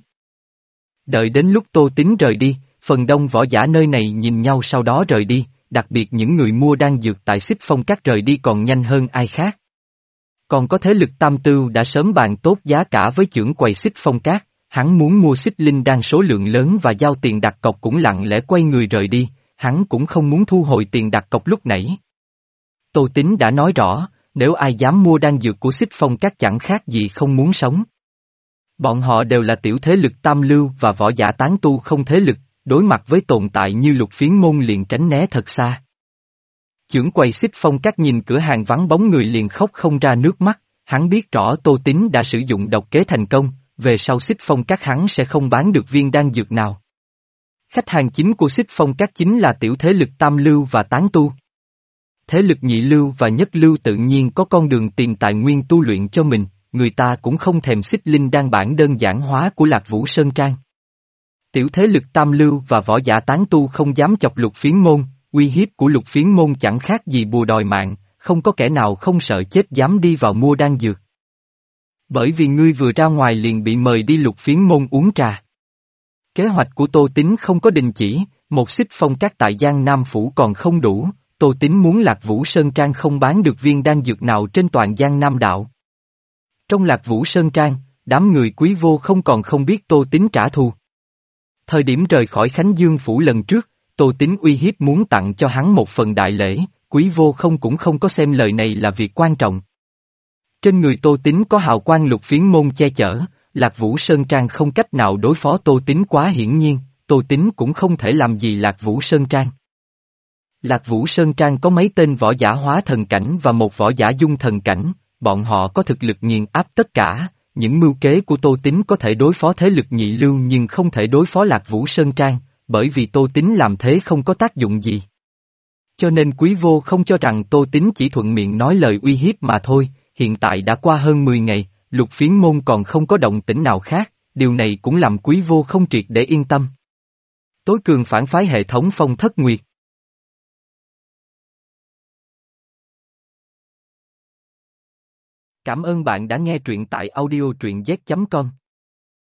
Speaker 1: Đợi đến lúc Tô Tín rời đi, phần đông võ giả nơi này nhìn nhau sau đó rời đi, đặc biệt những người mua đan dược tại Xích Phong Các rời đi còn nhanh hơn ai khác. Còn có thế lực Tam Tưu đã sớm bàn tốt giá cả với chưởng quầy Xích Phong Các, hắn muốn mua xích linh đan số lượng lớn và giao tiền đặt cọc cũng lặng lẽ quay người rời đi, hắn cũng không muốn thu hồi tiền đặt cọc lúc nãy. Tô Tín đã nói rõ, nếu ai dám mua đan dược của Xích Phong Các chẳng khác gì không muốn sống. Bọn họ đều là tiểu thế lực tam lưu và võ giả tán tu không thế lực, đối mặt với tồn tại như Lục Phiến môn liền tránh né thật xa. Chưởng quầy Xích Phong Các nhìn cửa hàng vắng bóng người liền khóc không ra nước mắt, hắn biết rõ Tô Tín đã sử dụng độc kế thành công, về sau Xích Phong Các hắn sẽ không bán được viên đan dược nào. Khách hàng chính của Xích Phong Các chính là tiểu thế lực tam lưu và tán tu. Thế lực nhị lưu và nhất lưu tự nhiên có con đường tìm tài nguyên tu luyện cho mình, người ta cũng không thèm xích linh đan bản đơn giản hóa của Lạc Vũ Sơn Trang. Tiểu thế lực tam lưu và võ giả tán tu không dám chọc Lục Phiến môn, uy hiếp của Lục Phiến môn chẳng khác gì bùa đòi mạng, không có kẻ nào không sợ chết dám đi vào mua đan dược. Bởi vì ngươi vừa ra ngoài liền bị mời đi Lục Phiến môn uống trà. Kế hoạch của Tô Tín không có đình chỉ, một Xích Phong Các tại Giang Nam Phủ còn không đủ, Tô Tín muốn Lạc Vũ Sơn Trang không bán được viên đan dược nào trên toàn Giang Nam đạo. Trong Lạc Vũ Sơn Trang, đám người Quý Vô không còn không biết Tô Tín trả thù. Thời điểm rời khỏi Khánh Dương Phủ lần trước, Tô Tín uy hiếp muốn tặng cho hắn một phần đại lễ, Quý Vô không cũng không có xem lời này là việc quan trọng. Trên người Tô Tín có hào quang Lục Phiến môn che chở, Lạc Vũ Sơn Trang không cách nào đối phó Tô Tín quá hiển nhiên, Tô Tín cũng không thể làm gì Lạc Vũ Sơn Trang. Lạc Vũ Sơn Trang có mấy tên võ giả hóa thần cảnh và một võ giả dung thần cảnh, bọn họ có thực lực nghiền áp tất cả, những mưu kế của Tô Tín có thể đối phó thế lực nhị lưu nhưng không thể đối phó Lạc Vũ Sơn Trang, bởi vì Tô Tín làm thế không có tác dụng gì. Cho nên Quý Vô không cho rằng Tô Tín chỉ thuận miệng nói lời uy hiếp mà thôi, hiện tại đã qua hơn mười ngày, Lục Phiến môn còn không có động tĩnh nào khác, điều này cũng làm Quý Vô không triệt để yên tâm. Tối cường phản phái hệ thống Phong Thất Nguyệt. Cảm ơn bạn đã nghe truyện tại audio truyện z chấm com.